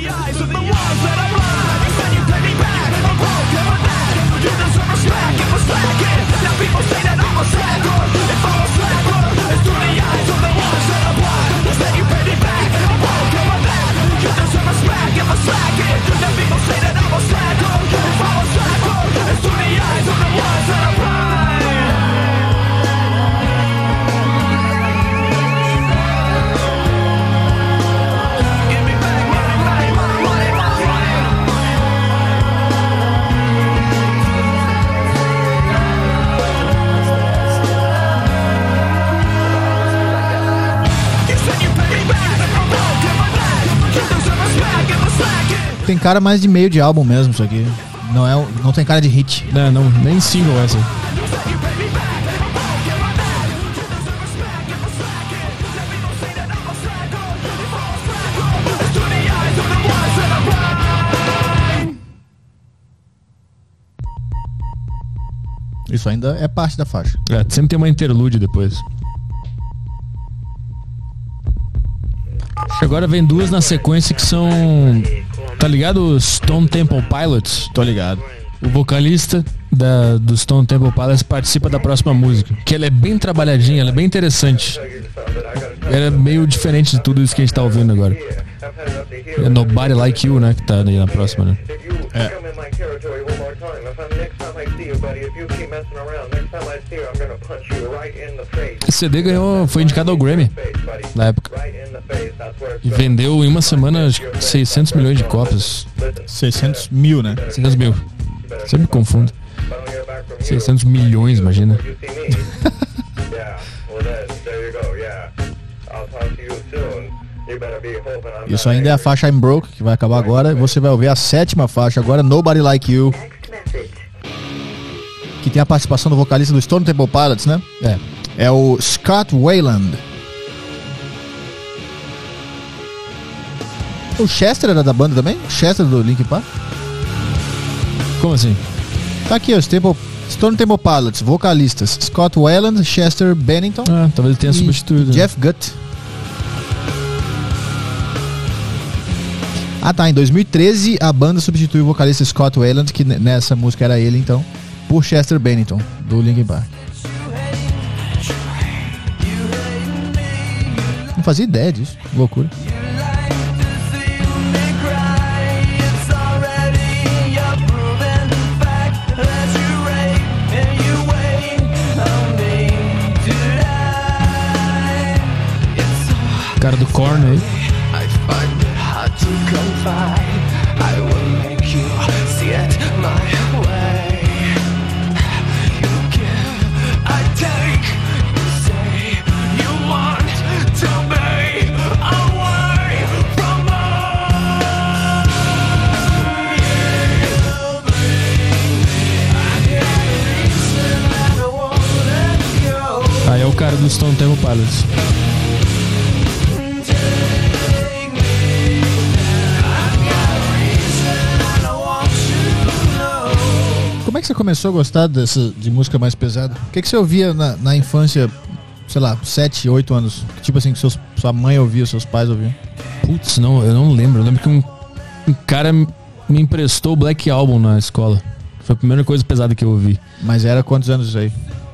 Tem cara mais de meio de álbum mesmo isso aqui. Não, é, não tem cara de hit. Não, não, nem single essa. Isso ainda é parte da faixa. É, sempre tem uma interlude depois. Agora vem duas na sequência que são... Tá ligado? Stone Temple Pilots? Tô ligado. O vocalista da, do Stone Temple Pilots participa da próxima música. Que ela é bem trabalhadinha, ela é bem interessante. Ela é meio diferente de tudo isso que a gente tá ouvindo agora. É Nobody Like You, né? Que tá aí na próxima, né? É. Esse C D ganhou, foi indicado ao Grammy na época. E vendeu em uma semana acho que seiscentos milhões de cópias. seiscentos mil, né? seiscentos mil. Sempre me confundo. seiscentos milhões, imagina. Isso ainda é a faixa I'm Broke, que vai acabar agora. Você vai ouvir a sétima faixa agora, Nobody Like You, que tem a participação do vocalista do Stone Temple Pilots, né? É. É o Scott Weiland. O Chester era da banda também? O Chester do Linkin Park? Como assim? Tá aqui, ó, Temple, Stone Temple Pilots, vocalistas Scott Weiland, Chester Bennington. Ah, talvez ele tenha e substituído. Jeff Gutt. Ah tá, em dois mil e treze a banda substituiu o vocalista Scott Weiland, que nessa música era ele então, por Chester Bennington, do Linkin Park. Não fazia ideia disso, loucura. Cara do Korn aí. Aí é o cara do Stone Temple Pilots. Como é que você começou a gostar dessa, de música mais pesada? O que, que você ouvia na, na infância, sei lá, sete, oito anos? Tipo assim, que seus, sua mãe ouvia, seus pais ouviam? Putz, não, eu não lembro. Eu lembro que um, um cara me emprestou o Black Album na escola. Foi a primeira coisa pesada que eu ouvi. Mas era quantos anos isso aí?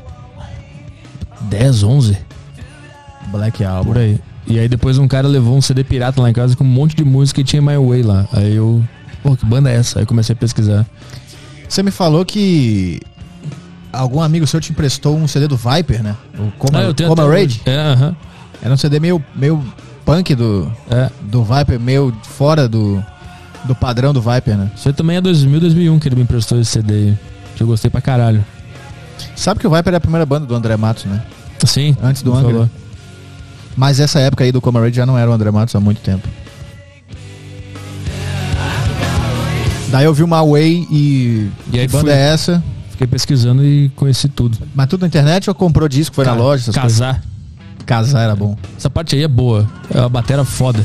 dez, onze? Black Album. Por aí. E aí depois um cara levou um C D pirata lá em casa com um monte de música e tinha My Way lá. Aí eu... Pô, que banda é essa? Aí eu comecei a pesquisar. Você me falou que algum amigo seu te emprestou um C D do Viper, né? O Coma, ah, eu tenho Coma até Rage? hoje. É, aham. Uh-huh. Era um C D meio, meio punk do, é. do Viper, meio fora do, do padrão do Viper, né? Isso aí também é dois mil, dois mil e um que ele me emprestou esse C D aí. Que eu gostei pra caralho. Sabe que o Viper é a primeira banda do André Matos, né? Sim. Antes do Angra. Mas essa época aí do Coma Rage já não era o André Matos há muito tempo. Daí eu vi uma Way e... E aí que banda fui, é essa? Fiquei pesquisando e conheci tudo. Mas tudo na internet ou comprou disco, foi Ca- na loja? Essas casar. Coisas? Casar era bom. Essa parte aí é boa. É uma batera foda.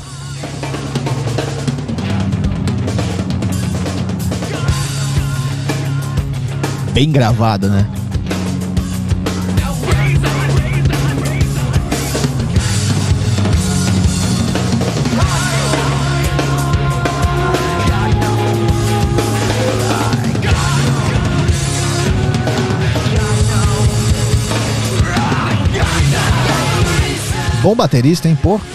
Bem gravada, né? Bom baterista, hein, pô?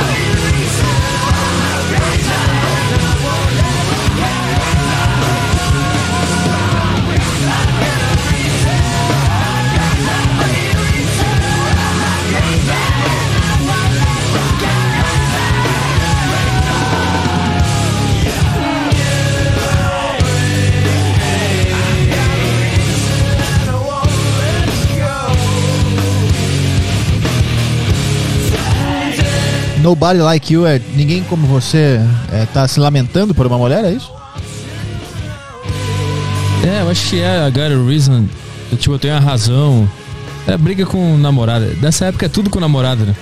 Nobody Like You é ninguém como você é, tá se lamentando por uma mulher, é isso? É, eu acho que é I Got a Reason. Eu, tipo, eu tenho a razão. É briga com namorada. Dessa época é tudo com namorada, né?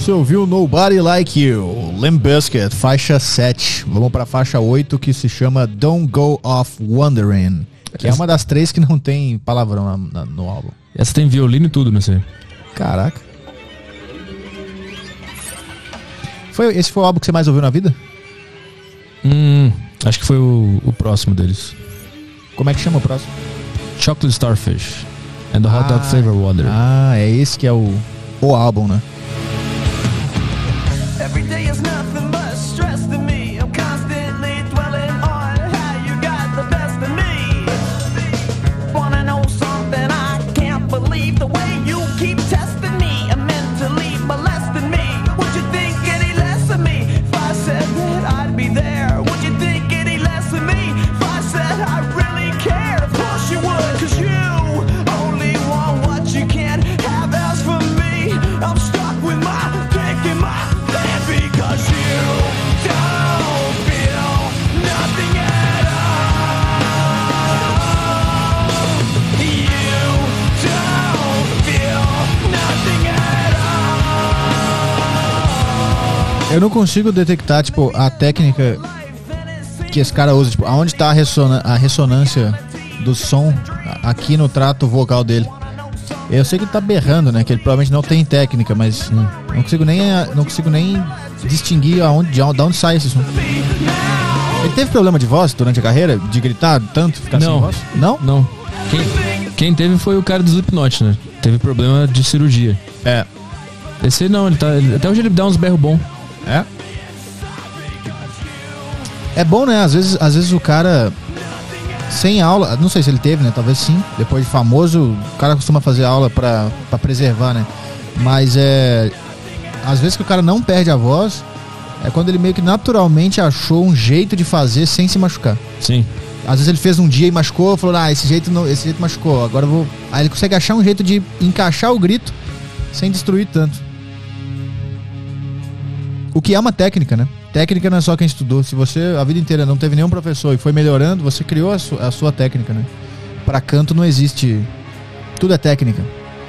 Você ouviu Nobody Like You, Limp Bizkit, faixa sete. Vamos pra faixa oito, que se chama Don't Go Off Wondering, que é uma das três que não tem palavrão na, na, no álbum. Essa tem violino e tudo, não sei. Caraca. Foi, esse foi o álbum que você mais ouviu na vida? Hum, acho que foi o, o próximo deles. Como é que chama o próximo? Chocolate Starfish and the Hot ah, Dog Flavor Water. Ah, é esse que é o, o álbum, né? Every day is nothing but stress to me. I'm constantly dwelling on how you got the best of me. Wanna know something? I can't believe the way you keep testing me and mentally molesting me. Would you think any less of me if I said that I'd be there? Would you think any less of me if I said I really care? Of course you would, cause you only want what you can't have. As for me, I'm stuck with my dick in my head because you don't feel nothing at all. You don't feel nothing at all. Eu não consigo detectar, tipo, a técnica que esse cara usa, tipo, aonde tá a, ressona- a ressonância do som aqui no trato vocal dele. Eu sei que ele tá berrando, né? Que ele provavelmente não tem técnica, mas hum, não consigo nem, não consigo nem distinguir aonde, de onde, de onde sai esse som. Ele teve problema de voz durante a carreira? De gritar tanto, ficar Não. sem voz? Não? Não. Quem, quem teve foi o cara do Slipknot, né? Teve problema de cirurgia. É. Esse não, ele tá. ele- Até hoje ele dá uns berros bons. É? É bom, né? Às vezes, às vezes o cara sem aula, não sei se ele teve, né? Talvez sim. Depois de famoso, o cara costuma fazer aula pra, pra preservar, né? Mas é... Às vezes que o cara não perde a voz, é quando ele meio que naturalmente achou um jeito de fazer sem se machucar. Sim. Às vezes ele fez um dia e machucou, falou, ah, esse jeito, não, esse jeito machucou, agora eu vou... Aí ele consegue achar um jeito de encaixar o grito sem destruir tanto. O que é uma técnica, né? Técnica não é só quem estudou. Se você a vida inteira não teve nenhum professor e foi melhorando, você criou a, su- a sua técnica, né? Pra canto não existe... Tudo é técnica.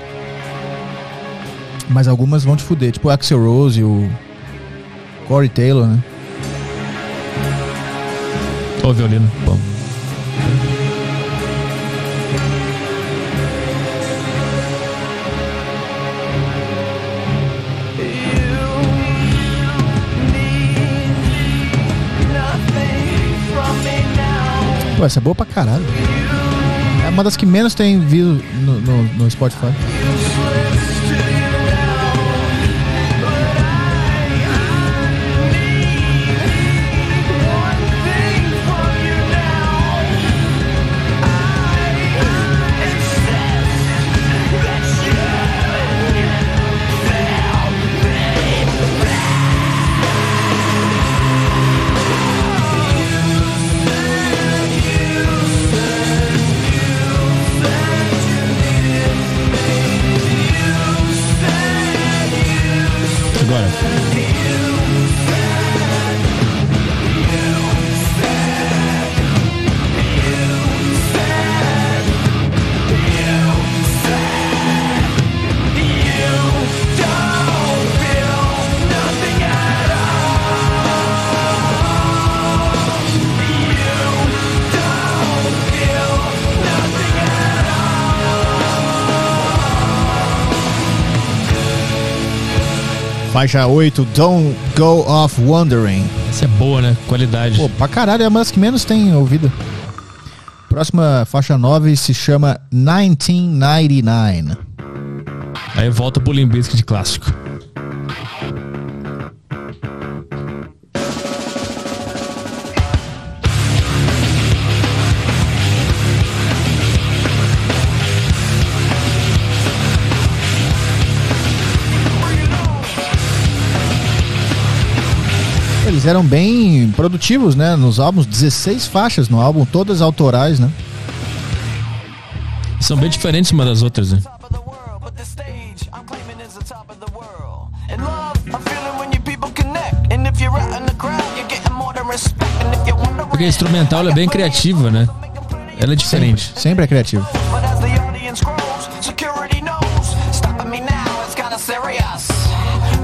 Mas algumas vão te fuder. Tipo o Axl Rose e o Corey Taylor, né? Ó o violino. Bom. Pô, essa é boa pra caralho. É uma das que menos tem visto no, no, no Spotify. Agora. Faixa oito, Don't Go Off Wondering. Essa é boa, né? Qualidade. Pô, pra caralho, é uma das que menos tem ouvido. Próxima faixa nove se chama nineteen ninety-nine. Aí volta pro Limp Bizkit de clássico. Eles eram bem produtivos, né? Nos álbuns, dezesseis faixas no álbum, todas autorais, né? São bem diferentes uma das outras, né? Porque a instrumental ela é bem criativa, né? Ela é diferente. Sempre, sempre é criativo.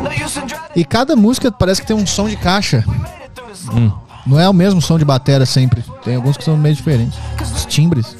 E cada música parece que tem um som de caixa. Hum. Não é o mesmo som de batera sempre. Tem alguns que são meio diferentes. Os timbres.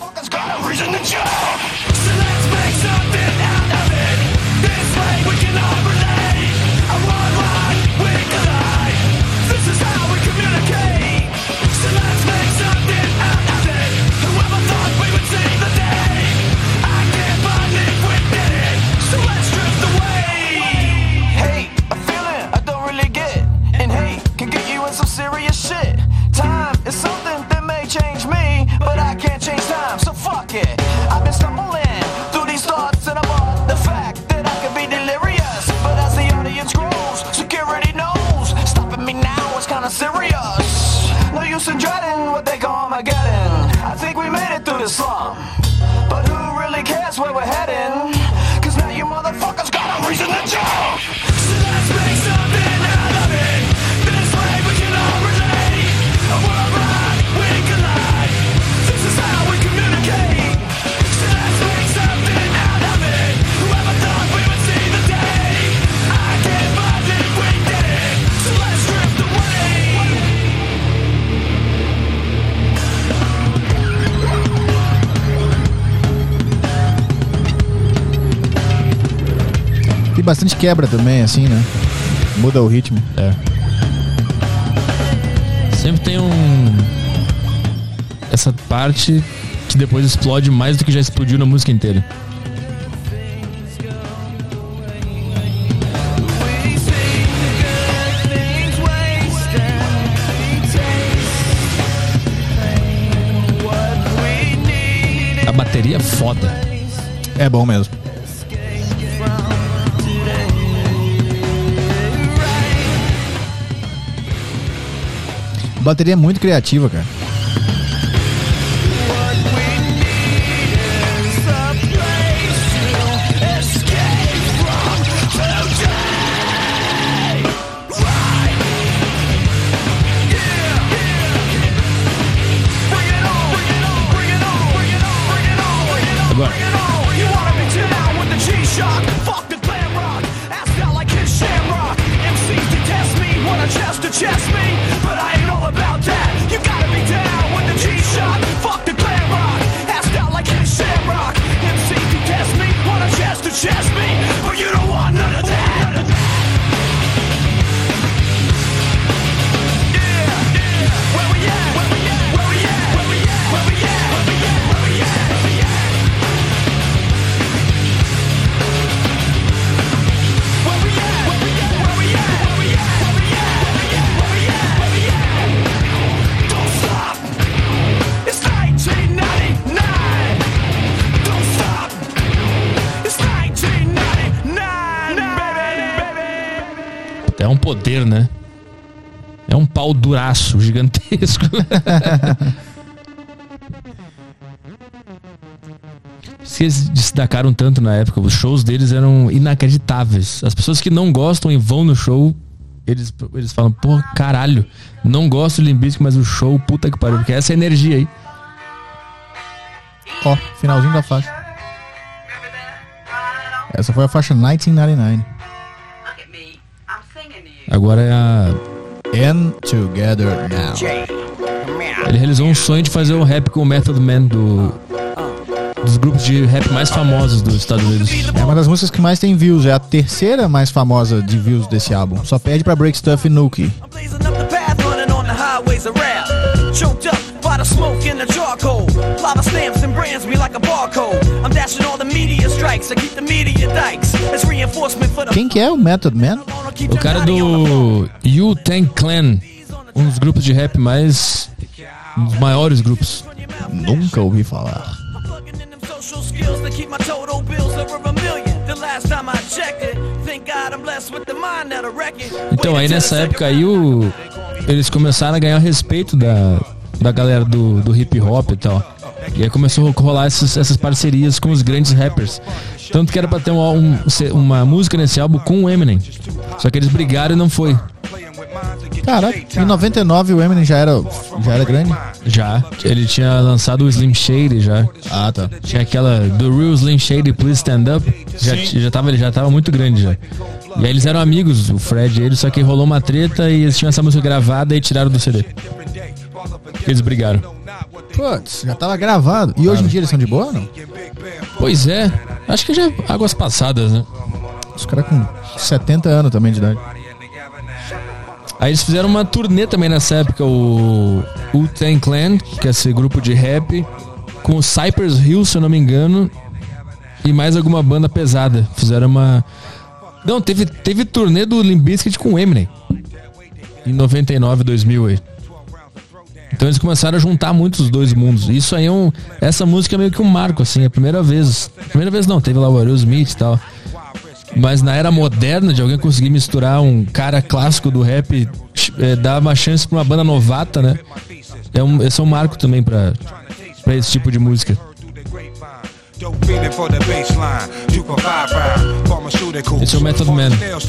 I've been stumbling through these thoughts and I'm on the fact that I could be delirious. But as the audience grows, security knows stopping me now is kinda serious. No use in dreading what they call Armageddon. I think we made it through the slum, but who really cares where we're heading? Cause now you motherfuckers got a reason to jump. So let's make something out of it. This way we can all relate. A world wide we collide. This is how we communicate. Tem bastante quebra também, assim, né? Muda o ritmo. É. Sempre tem um... essa parte que depois explode mais do que já explodiu na música inteira. A bateria é foda. É bom mesmo. A bateria é muito criativa, cara. Agora. É um poder, né? É um pau duraço, gigantesco. Se eles destacaram tanto na época, os shows deles eram inacreditáveis. As pessoas que não gostam e vão no show, eles, eles falam, pô, caralho, não gosto de Limp Bizkit, mas o show, puta que pariu, porque essa é a energia aí. Ó, finalzinho da faixa. Essa foi a faixa mil novecentos e noventa e nove. Agora é a... And Together Now. Ele realizou um sonho de fazer um rap com o Method Man, do... dos grupos de rap mais famosos dos Estados Unidos. É uma das músicas que mais tem views. É a terceira mais famosa de views desse álbum. Só perde pra Break Stuff e Nookie. Quem que é o Method Man? O cara do Wu-Tang Clan, um dos grupos de rap mais... um dos maiores grupos. Nunca ouvi falar. Então aí nessa época aí o... eles começaram a ganhar respeito da, da galera do, do hip hop e tal. E aí começou a rolar essas, essas parcerias com os grandes rappers. Tanto que era pra ter uma, um, uma música nesse álbum com o Eminem. Só que eles brigaram e não foi. Caraca, em noventa e nove o Eminem já era, já era grande? Já. Ele tinha lançado o Slim Shady já. Ah, tá. Tinha aquela The Real Slim Shady, Please Stand Up. Já, já tava, ele já tava muito grande já. E aí eles eram amigos, o Fred e ele, só que rolou uma treta e eles tinham essa música gravada e tiraram do C D. Eles brigaram. Putz, já tava gravado. E hoje em dia eles são de boa, não? Pois é. Acho que já é águas passadas, né? Os caras com setenta anos também de idade. Aí eles fizeram uma turnê também nessa época, o Wu-Tang Clan, que é esse grupo de rap, com o Cypress Hill, se eu não me engano, e mais alguma banda pesada. Fizeram uma... Não, teve, teve turnê do Limp Bizkit com o Eminem. Em noventa e nove, dois mil aí. Então eles começaram a juntar muito os dois mundos. Isso aí é um... Essa música é meio que um marco, assim, é a primeira vez. Primeira vez não, teve lá o Aerosmith e tal. Mas na era moderna, de alguém conseguir misturar um cara clássico do rap, é, dar uma chance pra uma banda novata, né? É um, esse é um marco também pra, pra esse tipo de música. Esse é o Method Man.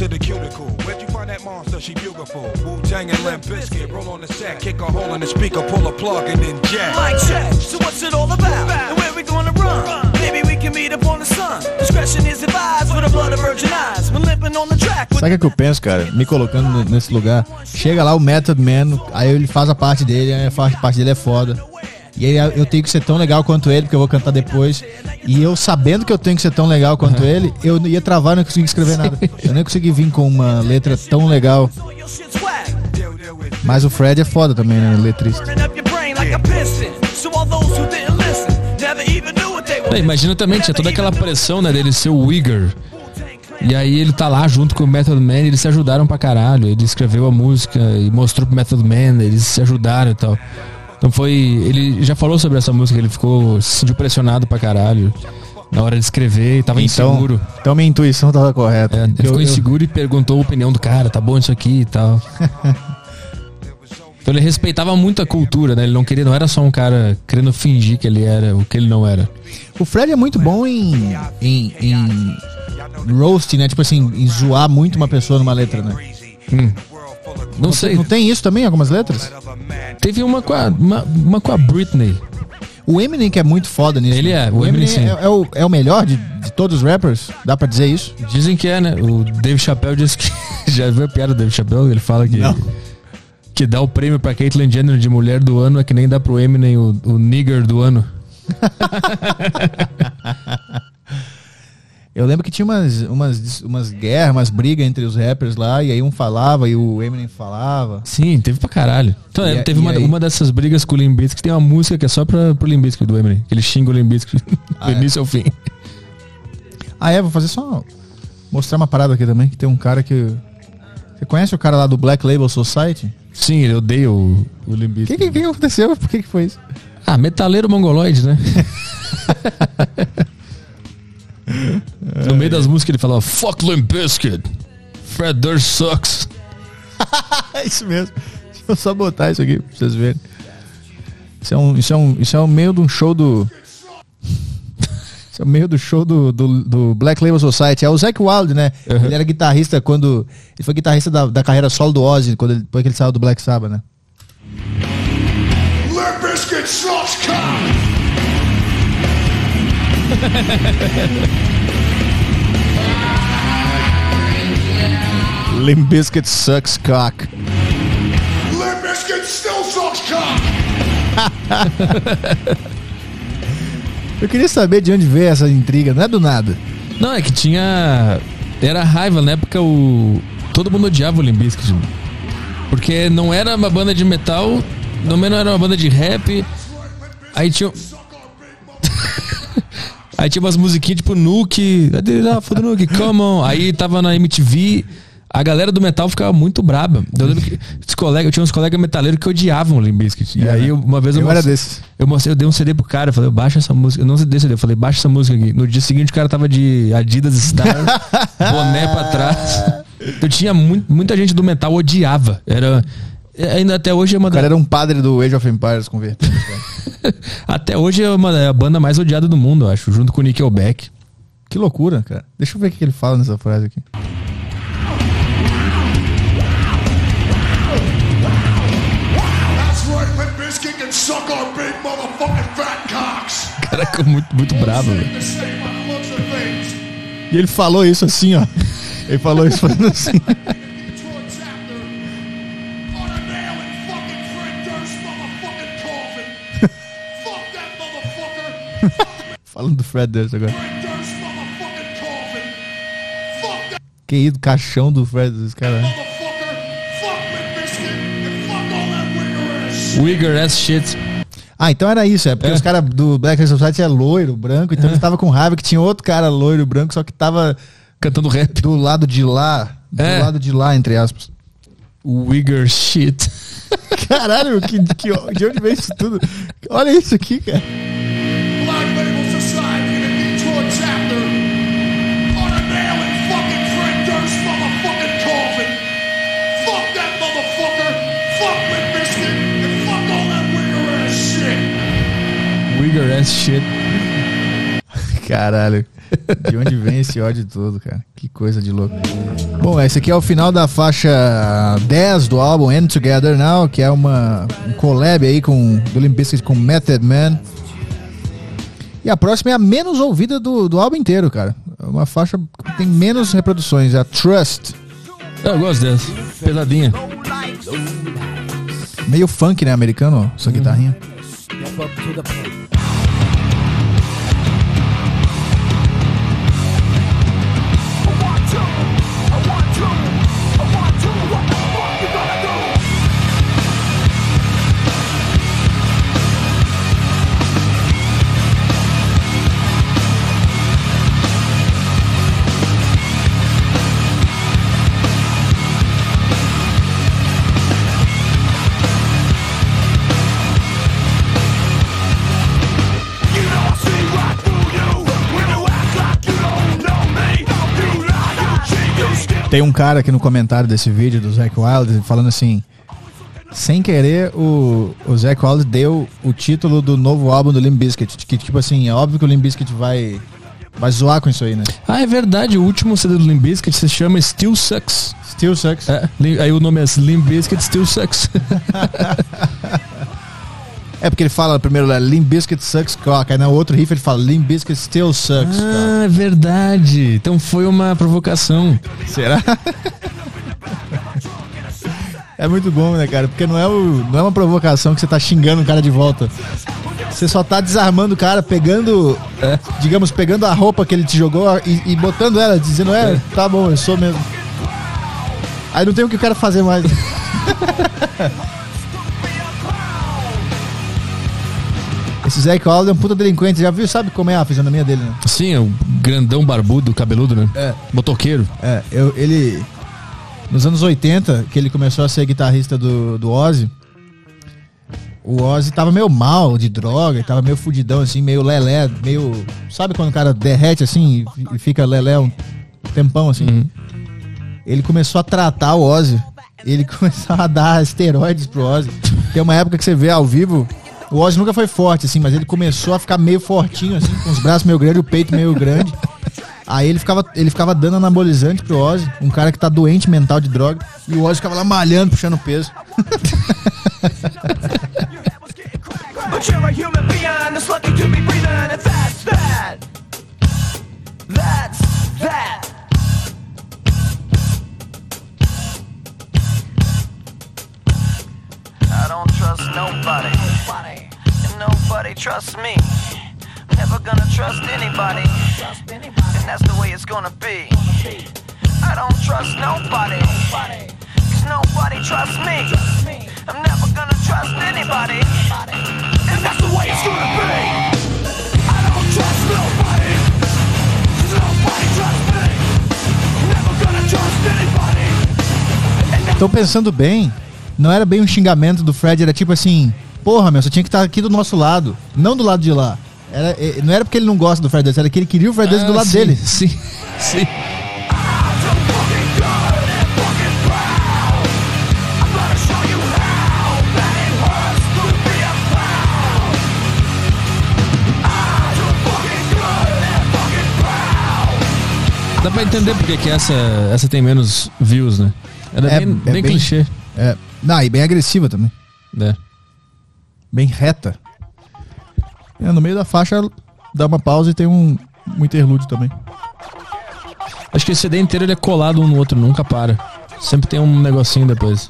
Sabe o que eu penso, cara? Me colocando nesse lugar. Chega lá o Method Man, aí ele faz a parte dele, aí a parte dele é foda. E aí eu tenho que ser tão legal quanto ele, porque eu vou cantar depois. E eu sabendo que eu tenho que ser tão legal quanto uhum. ele, eu ia travar e não conseguia escrever nada. Eu nem consegui vir com uma letra tão legal. Mas o Fred é foda também, né? Letrista. É, imagina também, tinha toda aquela pressão, né, dele ser o Uyghur. E aí ele tá lá junto com o Method Man, eles se ajudaram pra caralho. Ele escreveu a música e mostrou pro Method Man, eles se ajudaram e tal. Então foi... Ele já falou sobre essa música, ele ficou... Se sentiu pressionado pra caralho na hora de escrever, tava então, inseguro. Então minha intuição tava correta. É, ele eu, ficou eu... inseguro e perguntou a opinião do cara, tá bom isso aqui e tal. Então ele respeitava muito a cultura, né? Ele não queria, não era só um cara querendo fingir que ele era o que ele não era. O Fred é muito bom em... em, em roast, né? Tipo assim, em zoar muito uma pessoa numa letra, né? Hum. Não, não sei. Tem, não tem isso também em algumas letras? Teve uma com a, uma, uma com a Britney. O Eminem que é muito foda nisso. Ele é, o, o Eminem, Eminem é, é, o, é o melhor de, de todos os rappers? Dá pra dizer isso? Dizem que é, né? O Dave Chappelle disse que... Já viu a piada do Dave Chappelle? Ele fala que... Não. Que dá o prêmio pra Caitlyn Jenner de mulher do ano é que nem dá pro Eminem o, o nigger do ano. Eu lembro que tinha umas, umas, umas guerras, umas brigas entre os rappers lá, e aí um falava e o Eminem falava. Sim, teve pra caralho. Então, é, teve uma, uma dessas brigas com o Limp Bizkit, que tem uma música que é só pra, pro Limp Bizkit do Eminem, que ele xinga o Limp Bizkit do ah, início é. ao fim. Ah, é? Vou fazer só... Mostrar uma parada aqui também, que tem um cara que... Você conhece o cara lá do Black Label Society? Sim, ele odeia o, o Limp Bizkit. O que, que, que aconteceu? Por que, que foi isso? Ah, metaleiro mongoloide, né? No meio das músicas ele falava fuck Limp Bizkit, Fred Durst sucks. É isso mesmo. Deixa eu só botar isso aqui pra vocês verem. Isso é um, isso é um, isso é o meio de um show do... Isso é o meio do show do, do, do Black Label Society. É o Zakk Wylde, né? Uhum. Ele era guitarrista quando... Ele foi guitarrista da, da carreira solo do Ozzy, quando ele, depois que ele saiu do Black Sabbath, né? Limp Bizkit sucks cock. Limp Bizkit sucks cock. Limp Bizkit still sucks cock. Eu queria saber de onde veio essa intriga, não é do nada. Não, é que tinha... Era raiva, na época o... Todo mundo odiava o Limp Bizkit. Porque não era uma banda de metal, também não era uma banda de rap. Aí tinha... Aí tinha umas musiquinhas tipo Nuke, Nuke, come on. Aí tava na M T V, a galera do metal ficava muito braba. Eu lembro que os colegas, eu tinha uns colegas metaleiros que odiavam o Limp Bizkit. E é, aí uma vez eu, eu, mostrei, eu mostrei, eu dei um C D pro cara, eu falei, baixa essa música. Eu não dei C D, eu falei, baixa essa música aqui. No dia seguinte o cara tava de Adidas Star, boné pra trás. Eu tinha muito, muita gente do metal odiava. Era... Ainda até hoje é uma... O cara da... era um padre do Age of Empires convertido. Até hoje é, uma, é a banda mais odiada do mundo, eu acho, junto com o Nickelback. Que loucura, cara. Deixa eu ver o que ele fala nessa frase aqui. suck our big motherfucking fat cocks. O cara ficou muito, muito bravo, velho. E ele falou isso assim, ó. Ele falou isso fazendo assim. Falando do Fred Durst agora. Que isso, caixão do Fred Durst, cara. Wigger ass shit. Ah, então era isso, é porque é. os caras do Black Race Society é loiro, branco, então é. eles estavam com raiva que tinha outro cara loiro, branco, só que tava cantando rap do lado de lá, do é. lado de lá, entre aspas. Wigger shit. Caralho, que, que, de onde vem isso tudo? Olha isso aqui, cara. Black Label Society in a Detroit chapter on a nail in fucking Fred Durst motherfucking coffin. Fuck that motherfucker. Fuck Limp Bizkit and fuck all that wigger ass shit. Wigger ass shit. Caralho. De onde vem esse ódio todo, cara? Que coisa de louco. Bom, esse aqui é o final da faixa dez do álbum End Together Now, que é uma um collab aí com, do Limp Bizkit com Method Man. E a próxima é a menos ouvida do, do álbum inteiro, cara. É uma faixa que tem menos reproduções, é a Trust. Eu gosto dessa, pesadinha. Meio funk, né, americano, essa uhum. guitarrinha. Tem um cara aqui no comentário desse vídeo do Zakk Wylde falando assim: sem querer o, o Zakk Wylde deu o título do novo álbum do Limp Bizkit, que tipo assim, é óbvio que o Limp Bizkit vai, vai zoar com isso aí, né? Ah, é verdade, o último C D do Limp Bizkit se chama Still Sucks. Still Sucks? É, aí o nome é Limp Bizkit Still Sucks. É porque ele fala primeiro lá, Limp Bizkit Sucks Cock, aí no outro riff ele fala Limp Bizkit Still Sucks Cock. Ah, é verdade. Então foi uma provocação. Será? É muito bom, né, cara? Porque não é, o, não é uma provocação que você tá xingando o cara de volta. Você só tá desarmando o cara, pegando, é. digamos, pegando a roupa que ele te jogou e, e botando ela, dizendo, é, é, tá bom, eu sou mesmo. Aí não tem o que o cara fazer mais. Esse Zakk Wylde é um puta delinquente, já viu? Sabe como é a fisionomia dele, né? Sim, é um grandão barbudo, cabeludo, né? É. Motoqueiro. É, eu, ele... Nos anos oitenta, que ele começou a ser guitarrista do, do Ozzy, o Ozzy tava meio mal de droga, tava meio fudidão, assim, meio lelé, meio... Sabe quando o cara derrete, assim, e fica lelé um tempão, assim? Uhum. Ele começou a tratar o Ozzy, ele começou a dar esteroides pro Ozzy. Tem uma época que você vê ao vivo... O Ozzy nunca foi forte, assim, mas ele começou a ficar meio fortinho, assim, com os braços meio grandes, o peito meio grande. Aí ele ficava, ele ficava dando anabolizante pro Ozzy, um cara que tá doente mental de droga, e o Ozzy ficava lá malhando, puxando peso. I don't trust nobody, nobody, and nobody trusts me. Never gonna trust anybody, and that's the way it's gonna be. I don't trust nobody, cause nobody trusts me. I'm never gonna trust anybody, and that's the way it's gonna be. I don't trust nobody, cause nobody trusts me. Never gonna trust anybody. Tô pensando bem, não era bem um xingamento do Fred, era tipo assim, porra, meu, você tinha que estar aqui do nosso lado, não do lado de lá. Era, não era porque ele não gosta do Fred Durst, era que ele queria o Fred Durst ah, do lado sim, dele. Sim, sim. Dá pra entender porque que essa, essa tem menos views, né? Ela é, é bem, é bem, bem clichê. É. Não, e bem agressiva também. É. bem reta. É, no meio da faixa dá uma pausa e tem um, um interlúdio também. Acho que esse C D inteiro ele é colado um no outro, nunca para. Sempre tem um negocinho depois.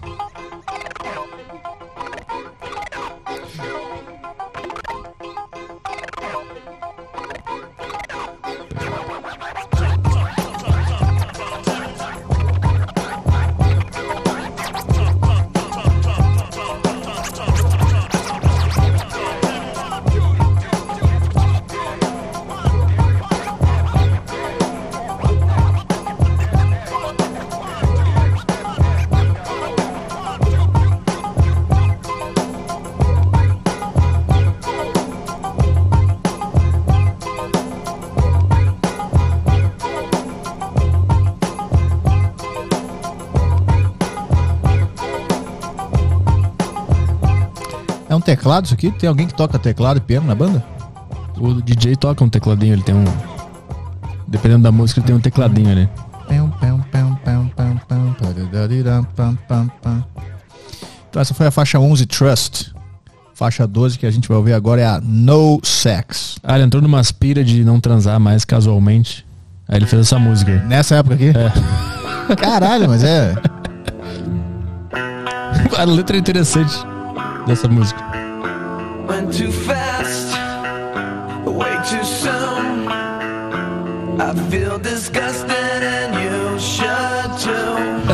É um teclado isso aqui? Tem alguém que toca teclado e piano na banda? O D J toca um tecladinho, ele tem um... Dependendo da música, ele tem um tecladinho ali. Então essa foi a faixa onze, Trust. Faixa doze que a gente vai ouvir agora é a No Sex. Ah, ele entrou numa aspira de não transar mais casualmente. Aí ele fez essa música aí. Nessa época aqui? É. Caralho, mas é... A letra é interessante dessa música. Went too fast, way too soon. I feel disgusted and you should too.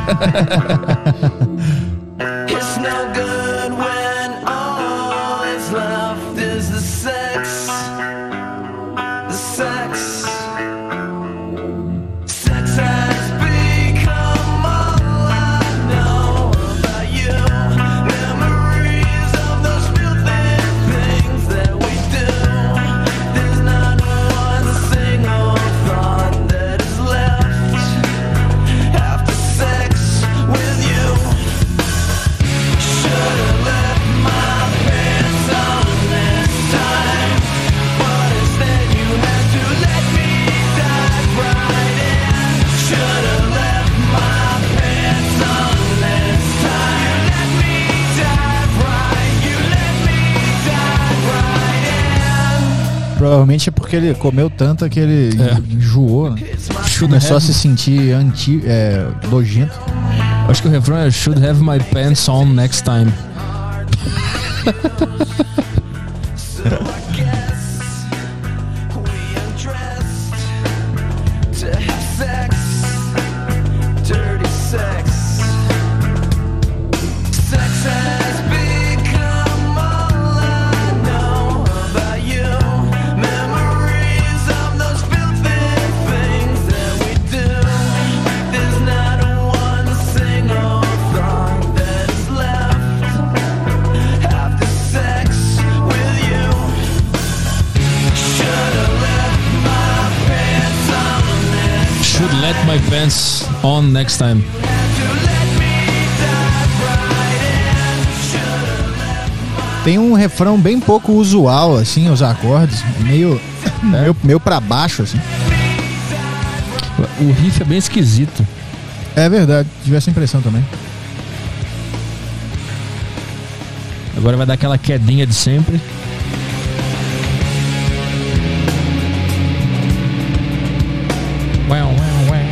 It's no good when all is left is the sex. The sex. Sex has become all I know about you. Memories of those filthy things that we do. There's not one single thought that is left after sex with you. Should've left my pants on this time, but instead you had to let me dive right in. Should've left my pants on this time. You let me dive right, you let me dive right in. Provavelmente é porque ele comeu tanto que ele É. enjoou, né? Começou a se sentir anti, é, nojento. Acho que o refrão é Should have my pants on next time. So I guess we undressed to have sex, dirty sex. Sex has become all I know about you. Memories of those filthy things that we do. There's not one single thought that is left after sex with you. Should've left my pants on this. Should let my pants on next time. To let me dive right in. Should've left. Tem um refrão bem pouco usual, assim, os acordes. Meio, meio, meio pra baixo, assim. O riff é bem esquisito. É verdade, tive essa impressão também. Agora vai dar aquela quedinha de sempre. Uau, uau, uau.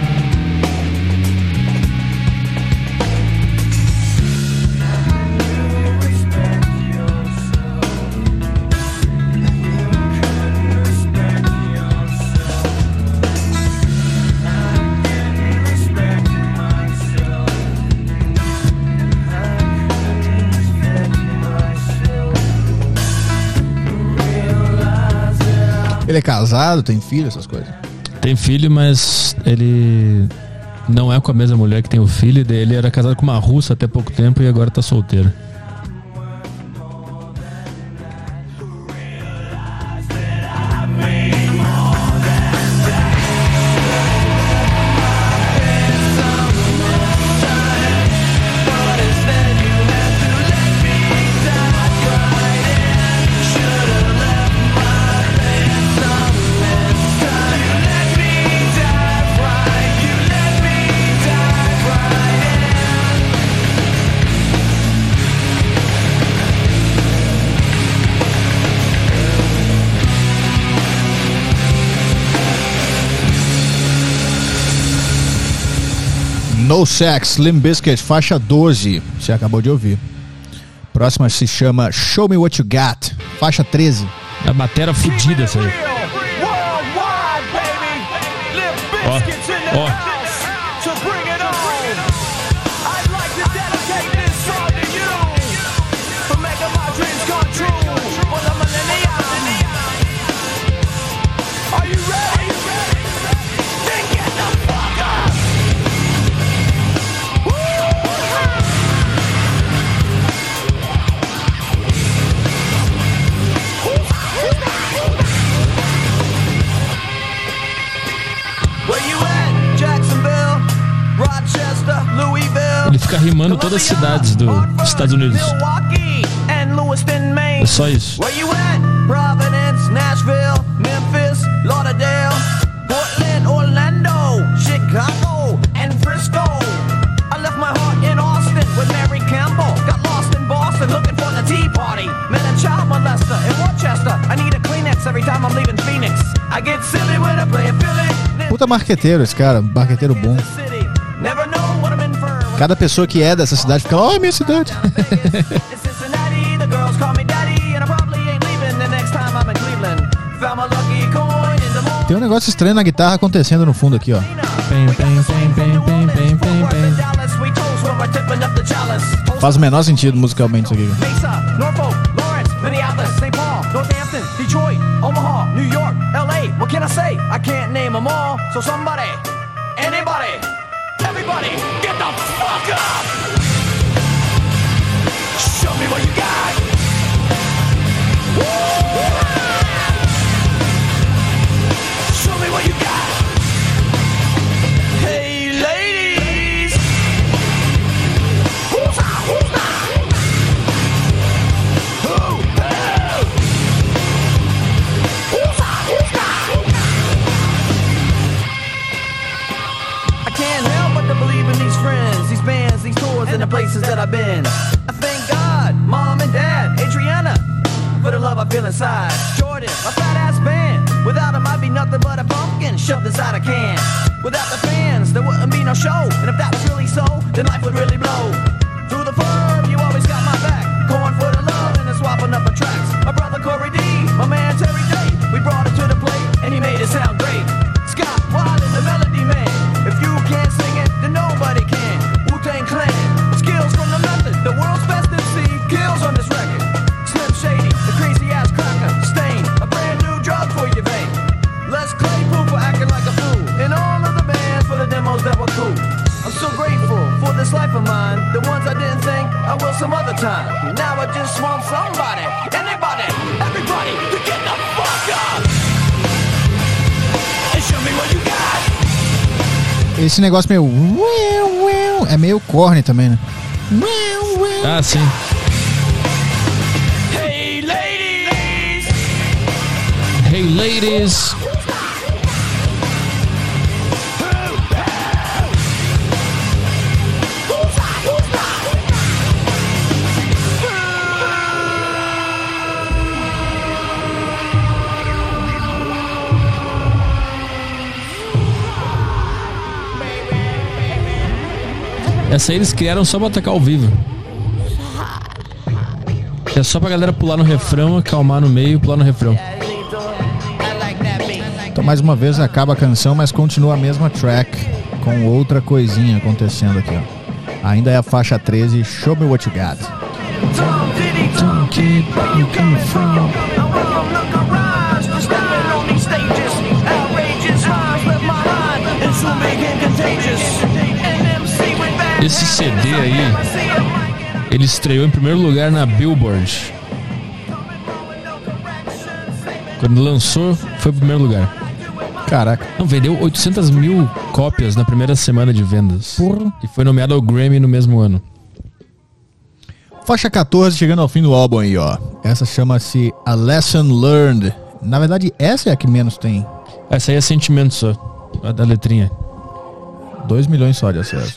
Ele é casado, tem filho, essas coisas. Tem filho, mas ele não é com a mesma mulher que tem o filho dele. Era casado com uma russa até pouco tempo e agora tá solteiro. No Sex, Limp Bizkit, faixa doze. Você acabou de ouvir. Próxima se chama Show Me What You Got, faixa treze. A bateria fudida essa aí. Ó, ó. Ele fica rimando todas as cidades dos Estados Unidos. É só isso. Providence, Nashville, Memphis, Lauderdale, Portland, Orlando, Chicago, and Frisco. I left my heart in Austin with Mary Campbell. Got lost in Boston looking for the Tea Party. Met a child molester in Rochester. I need a Kleenex every time I'm leaving Phoenix. I get silly when I play a Philly. Puta marqueteiro esse cara, marqueteiro bom. Cada pessoa que é dessa cidade fica lá, ó, oh, minha cidade. Tem um negócio estranho na guitarra acontecendo no fundo aqui, ó. Faz o menor sentido musicalmente isso aqui. Detroit, Omaha, New York, L A. What can I say? I can't name them all. So somebody, anybody, everybody, get the fuck up. Show me what you got. Woo! Show me what you got. Hey ladies, who's that? Who's that? Who? And the places that I've been. I thank God, Mom and Dad, Adriana, for the love I feel inside. Jordan, my fat ass band. Without them I'd be nothing but a pumpkin shoved inside a can. Without the fans there wouldn't be no show. And if that was really so, then life would really blow. Through the firm, you always got my back. Going for the love and then swapping up the tracks. My brother Corey D, my man Terry Day. We brought it to the plate and he made it sound great. Scott Wild is the melody man. If you can't sing it, then nobody can. Wu-Tang Clan. The world's best M C kills on this record. Slim Shady, the crazy ass cracker. Stain, a brand new drug for your vein. Les Claypool for acting like a fool. And all of the bands for the demos that were cool. I'm so grateful for this life of mine. The ones I didn't think I will some other time. Now I just want somebody, anybody, everybody to get the fuck up. And show me what you got. Esse negócio meio é meio corny também, né? Ah, sim. Hey ladies. Hey ladies. Essa aí eles criaram só pra tocar ao vivo. É só pra galera pular no refrão, acalmar no meio e pular no refrão. Então mais uma vez acaba a canção, mas continua a mesma track com outra coisinha acontecendo aqui, ó. Ainda é a faixa treze, Show Me What You Got. Esse C D aí, ele estreou em primeiro lugar na Billboard. Quando lançou, foi o primeiro lugar. Caraca. Não, vendeu oitocentas mil cópias na primeira semana de vendas. Porra. E foi nomeado ao Grammy no mesmo ano. Faixa catorze, chegando ao fim do álbum aí, ó. Essa chama-se A Lesson Learned. Na verdade, essa é a que menos tem. Essa aí é sentimento só, a da letrinha. dois milhões só de acesso.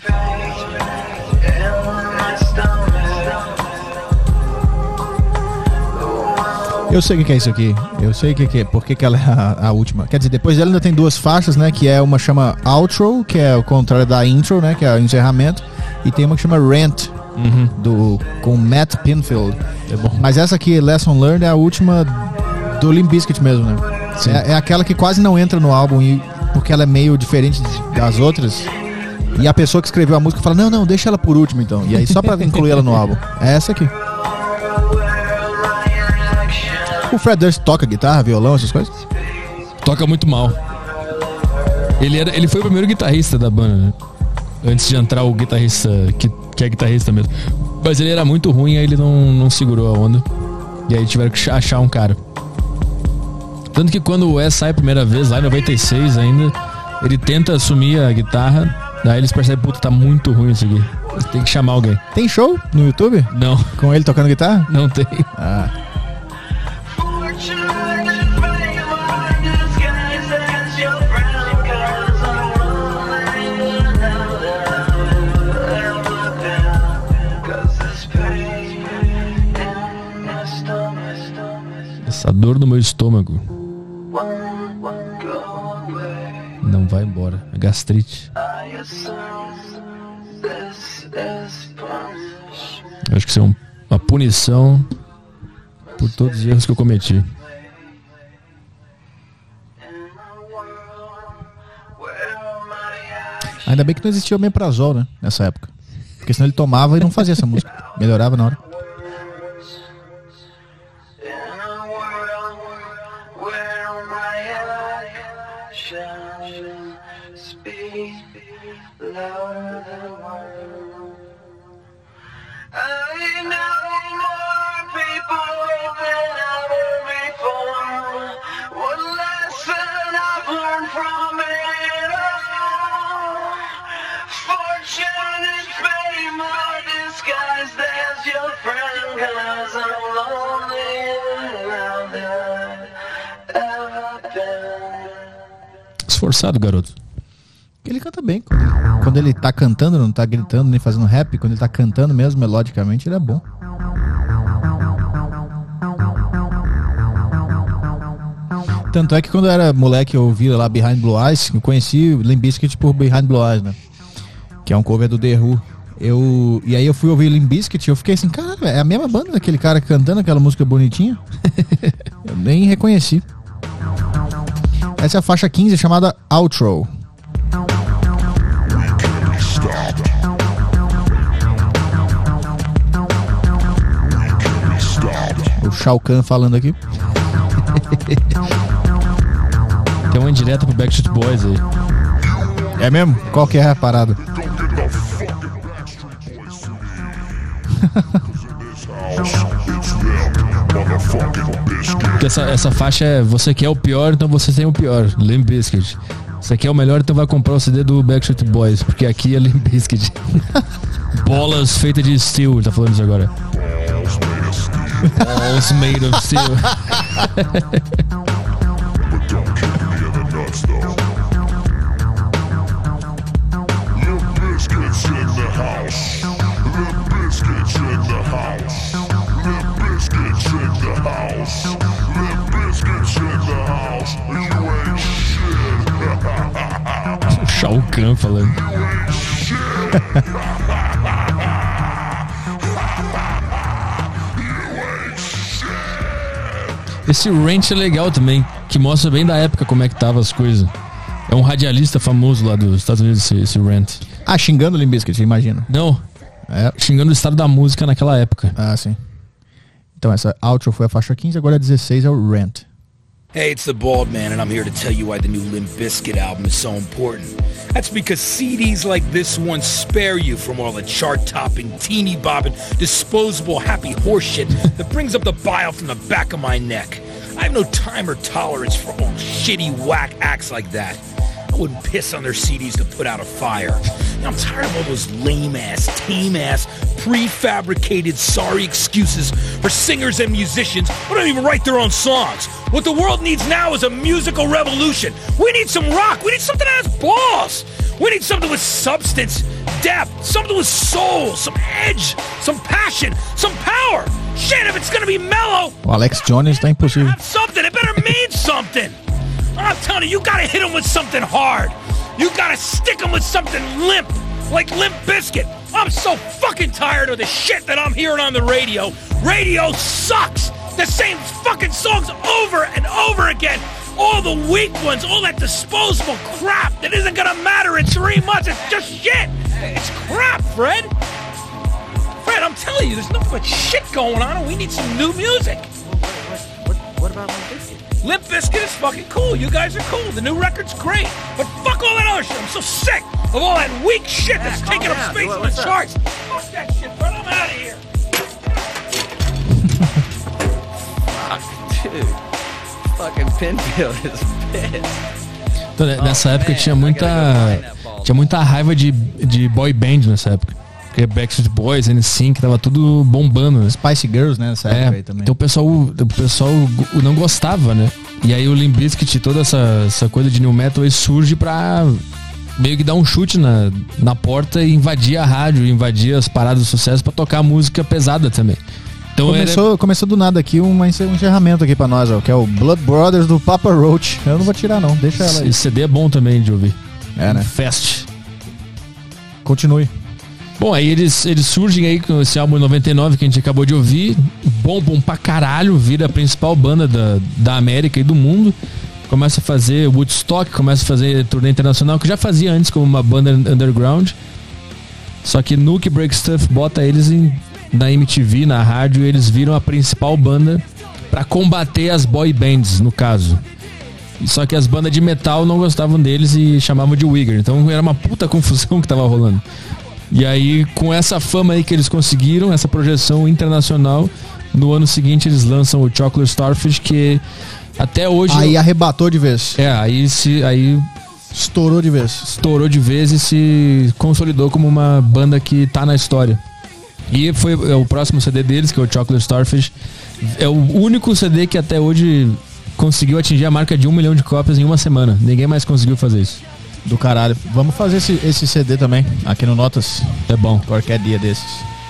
Eu sei o que é isso aqui. Eu sei o que é, por que ela é a, a última. Quer dizer, depois dela ainda tem duas faixas, né? Que é uma chama Outro, que é o contrário da Intro, né? Que é o encerramento. E tem uma que chama Rant, uhum. do, com Matt Pinfield. É bom. Mas essa aqui, Lesson Learned, é a última do Limp Bizkit mesmo, né? É, é aquela que quase não entra no álbum, e, porque ela é meio diferente das outras. E a pessoa que escreveu a música fala, não, não, deixa ela por último então. E aí só pra incluir ela no álbum. É essa aqui. O Fred Durst toca guitarra, violão, essas coisas? Toca muito mal. Ele, era, ele foi o primeiro guitarrista da banda, né? Antes de entrar o guitarrista, que, que é guitarrista mesmo. Mas ele era muito ruim, aí ele não, não segurou a onda. E aí tiveram que achar um cara. Tanto que quando o Wes sai a primeira vez, lá em noventa e seis ainda, ele tenta assumir a guitarra, daí eles percebem, puta, tá muito ruim isso aqui. Tem que chamar alguém. Tem show no YouTube? Não. Com ele tocando guitarra? Não tem. Ah. Essa dor no meu estômago não vai embora. É gastrite. Eu acho que isso é um, uma punição por todos os erros que eu cometi. Ainda bem que não existia o omeprazol, né? Nessa época. Porque senão ele tomava e não fazia essa música. Melhorava na hora. Esforçado, garoto. Ele canta bem. Quando ele, quando ele tá cantando, não tá gritando nem fazendo rap. Quando ele tá cantando mesmo, melodicamente, ele é bom. Tanto é que quando eu era moleque eu ouvia lá Behind Blue Eyes, eu conheci o Limp Bizkit por Behind Blue Eyes, né? Que é um cover do The Who. Eu, e aí eu fui ouvir Limp Bizkit e eu fiquei assim, cara, é a mesma banda daquele cara cantando aquela música bonitinha. Eu nem reconheci. Essa é a faixa quinze, chamada Outro. O Shao Kahn falando aqui. Tem uma indireta pro Backstreet Boys aí. É mesmo? Qual que é a parada? Porque essa, essa faixa é você quer o pior, então você tem o pior. Limp Bizkit. Você quer o melhor, então vai comprar o C D do Backstreet Boys, porque aqui é Limp Bizkit. Bolas feitas de steel, ele tá falando isso agora. Balls made of steel. Shao Kahn falando. Esse Ranch é legal também, que mostra bem da época como é que tava as coisas. É um radialista famoso lá dos Estados Unidos, esse, esse Rant. Ah, xingando o Limp Bizkit, imagina. Não, é. Xingando o estado da música naquela época. Ah, sim. Então essa Outro foi a faixa quinze, agora a dezesseis é o Rant. Hey, it's the Bald Man, and I'm here to tell you why the new Limp Bizkit album is so important. That's because C Ds like this one spare you from all the chart-topping, teeny-bopping, disposable happy horseshit that brings up the bile from the back of my neck. I have no time or tolerance for all shitty, whack acts like that. I wouldn't piss on their C Ds to put out a fire. Now, I'm tired of all those lame-ass, tame-ass, prefabricated sorry excuses for singers and musicians who don't even write their own songs. What the world needs now is a musical revolution. We need some rock. We need something that has balls. We need something with substance, depth, something with soul, some edge, some passion, some power. Shit, if it's gonna be mellow, O Alex Jones tá impossível. something, it better mean something. I'm telling you, you gotta hit him with something hard. You gotta stick him with something limp, like Limp Bizkit. I'm so fucking tired of the shit that I'm hearing on the radio. Radio sucks. The same fucking songs over and over again. All the weak ones, all that disposable crap that isn't gonna matter in three months. It's just shit. It's crap, Fred. Fred, I'm telling you, there's nothing but shit going on, and we need some new music. What, what about Limp Bizkit? Limp Bizkit is fucking cool. You guys are cool. The new record's great. But fuck all that other shit. I'm so sick of all that weak shit Yeah, that's calm taking up down. space What- on what's the up? charts. Fuck that shit, Fred. I'm out of here. Fuck, dude. Fucking Pinfield is pissed. Então, né, nessa Oh, época man, tinha I muita gotta go find that ball. tinha muita raiva de, de boy band nessa época. Porque Backstreet Boys, N Sync, tava tudo bombando, né? Spice Girls, né? Nessa época aí também. Então o pessoal, o pessoal não gostava, né? E aí o Limp Bizkit, toda essa, essa coisa de new metal aí surge pra meio que dar um chute na, na porta e invadir a rádio, invadir as paradas de sucesso pra tocar música pesada também. Então Começou, era... começou do nada aqui uma, um encerramento aqui pra nós, ó, que é o Blood Brothers do Papa Roach. Eu não vou tirar não, deixa ela aí. Esse C D é bom também de ouvir. É, né? Fest. Continue. Bom, aí eles, eles surgem aí com esse álbum em noventa e nove que a gente acabou de ouvir. Bom, bom pra caralho, vira a principal banda da, da América e do mundo. Começa a fazer Woodstock, começa a fazer turnê internacional, que já fazia antes como uma banda underground. Só que Nuke Break Stuff bota eles em, na M T V, na rádio, e eles viram a principal banda pra combater as boy bands, no caso. Só que as bandas de metal não gostavam deles e chamavam de Wigger. Então era uma puta confusão que tava rolando. E aí, com essa fama aí que eles conseguiram, essa projeção internacional, no ano seguinte eles lançam o Chocolate Starfish, que até hoje... Aí arrebatou de vez. É, aí se... Aí estourou de vez. Estourou de vez e se consolidou como uma banda que tá na história. E foi é o próximo C D deles, que é o Chocolate Starfish. É o único C D que até hoje conseguiu atingir a marca de um milhão de cópias em uma semana. Ninguém mais conseguiu fazer isso. Do caralho. Vamos fazer esse, esse C D também, aqui no Notas. É bom. Qualquer dia desses.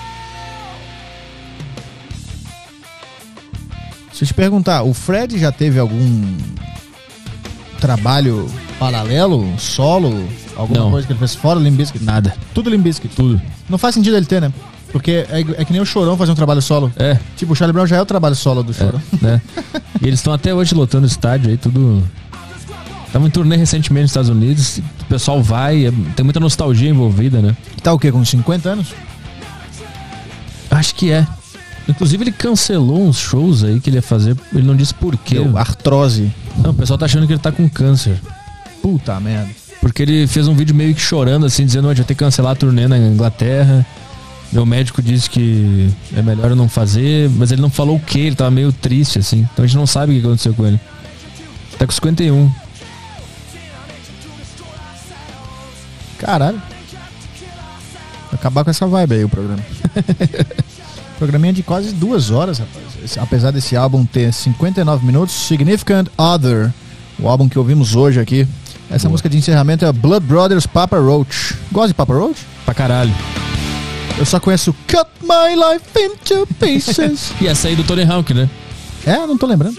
Deixa eu te perguntar, o Fred já teve algum trabalho paralelo, solo, alguma Não. coisa que ele fez fora do Limp Bizkit? Nada. Tudo Limp Bizkit. Tudo. Não faz sentido ele ter, né? Porque é, é que nem o Chorão fazer um trabalho solo. É. Tipo, o Charlie Brown já é o trabalho solo do Chorão. É, né? E eles estão até hoje lotando o estádio aí, tudo... Tava em turnê recentemente nos Estados Unidos, o pessoal vai, é- tem muita nostalgia envolvida, né? Tá o quê? Com cinquenta anos? Acho que é. Inclusive ele cancelou uns shows aí que ele ia fazer, ele não disse por quê. Deu artrose. Não, o pessoal tá achando que ele tá com câncer. Puta merda. Porque ele fez um vídeo meio que chorando, assim, dizendo que vai ter que cancelar a turnê na Inglaterra. Meu médico disse que é melhor eu não fazer, mas ele não falou o que, ele tava meio triste, assim. Então a gente não sabe o que aconteceu com ele. Tá com cinquenta e um. Caralho. Vai acabar com essa vibe aí o programa. Programinha de quase duas horas, rapaz. Esse- apesar desse álbum ter cinquenta e nove minutos, Significant Other, o álbum que ouvimos hoje aqui. Essa Boa. música de encerramento é Blood Brothers Papa Roach. Gosta de Papa Roach? Pra caralho. Eu só conheço Cut My Life Into Pieces. E essa aí do Tony Hawk, né? É, não tô lembrando.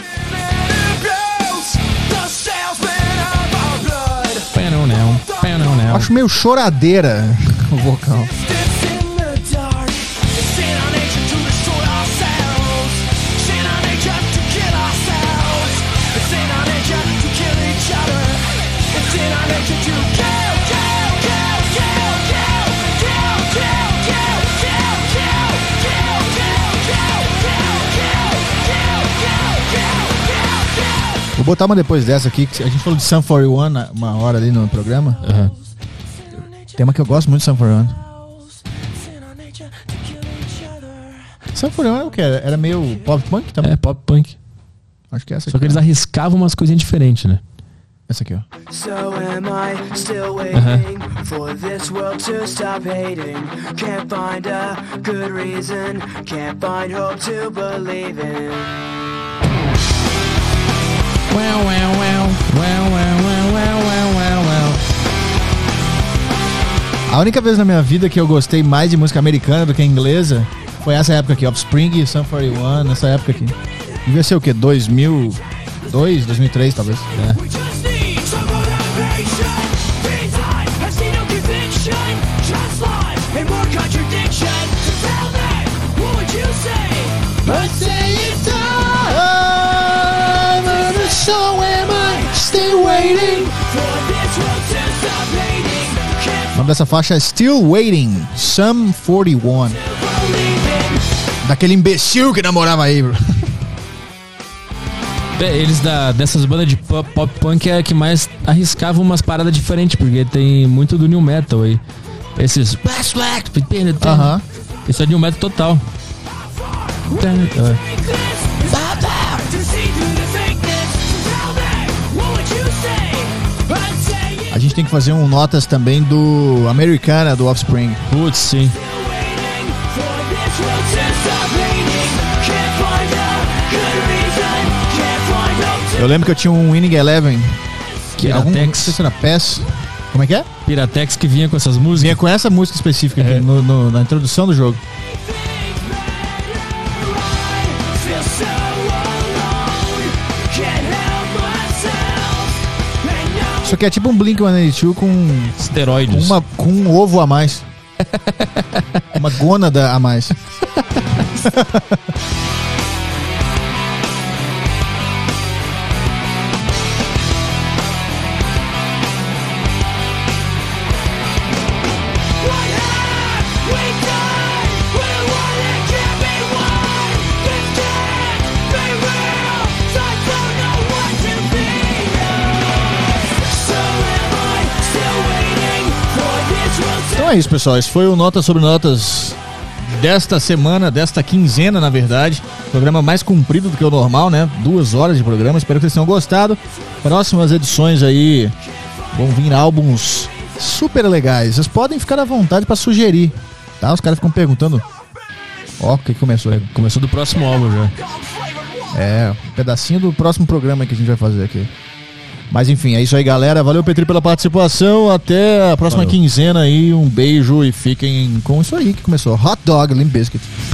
Pé não, não. Pé não, não. Acho meio choradeira o vocal. Vou botar uma depois dessa aqui, que a gente falou de Sum quarenta e um na- uma hora ali no programa. Uhum. Tema que eu gosto muito de Sum quarenta e um. Sum quarenta e um era o que? Era meio pop punk também? É, pop punk. Acho que é essa Só aqui. que eles arriscavam umas coisinhas diferentes, né? Essa aqui, ó. So am I still waiting for this world to stop hating? Can't find a good reason, can't find hope to believe in. Well, well, well, well, well, well, well, well, well, well. A única vez na minha vida que eu gostei mais de música americana do que inglesa foi essa época aqui, Offspring, Sum quarenta e um, nessa época aqui. Devia ser o quê? dois mil e dois, dois mil e três, talvez. É. O nome dessa faixa é Still Waiting, Sum quarenta e um. Daquele imbecil que namorava aí, bro. Eles da, dessas bandas de pop, pop punk é a que mais arriscavam umas paradas diferentes, porque tem muito do new metal aí. Esses. Aham. Isso é new metal total. A gente tem que fazer um notas também do Americana, do Offspring. Putz, sim. Eu lembro que eu tinha um Winning Eleven. Que algum, Piratex. não sei se era P E S. Como é que é? Piratex que vinha com essas músicas. Vinha com essa música específica aqui, É. no, no, na introdução do jogo. Isso aqui é tipo um Blink cento e oitenta e dois com, Esteroides. uma, com um ovo a mais. Uma gônada a mais. Então é isso, pessoal. Esse foi o Notas sobre Notas desta semana, desta quinzena, na verdade. Programa mais comprido do que o normal, né? Duas horas de programa. Espero que vocês tenham gostado. Próximas edições aí vão vir álbuns super legais. Vocês podem ficar à vontade pra sugerir, tá? Os caras ficam perguntando. Ó, o que que começou aí? Começou do próximo álbum já. É, um pedacinho do próximo programa que a gente vai fazer aqui. Mas enfim, é isso aí, galera. Valeu, Petri, pela participação. Até a próxima Valeu. quinzena aí. Um beijo e fiquem com isso aí que começou. Hot Dog, Limp Bizkit.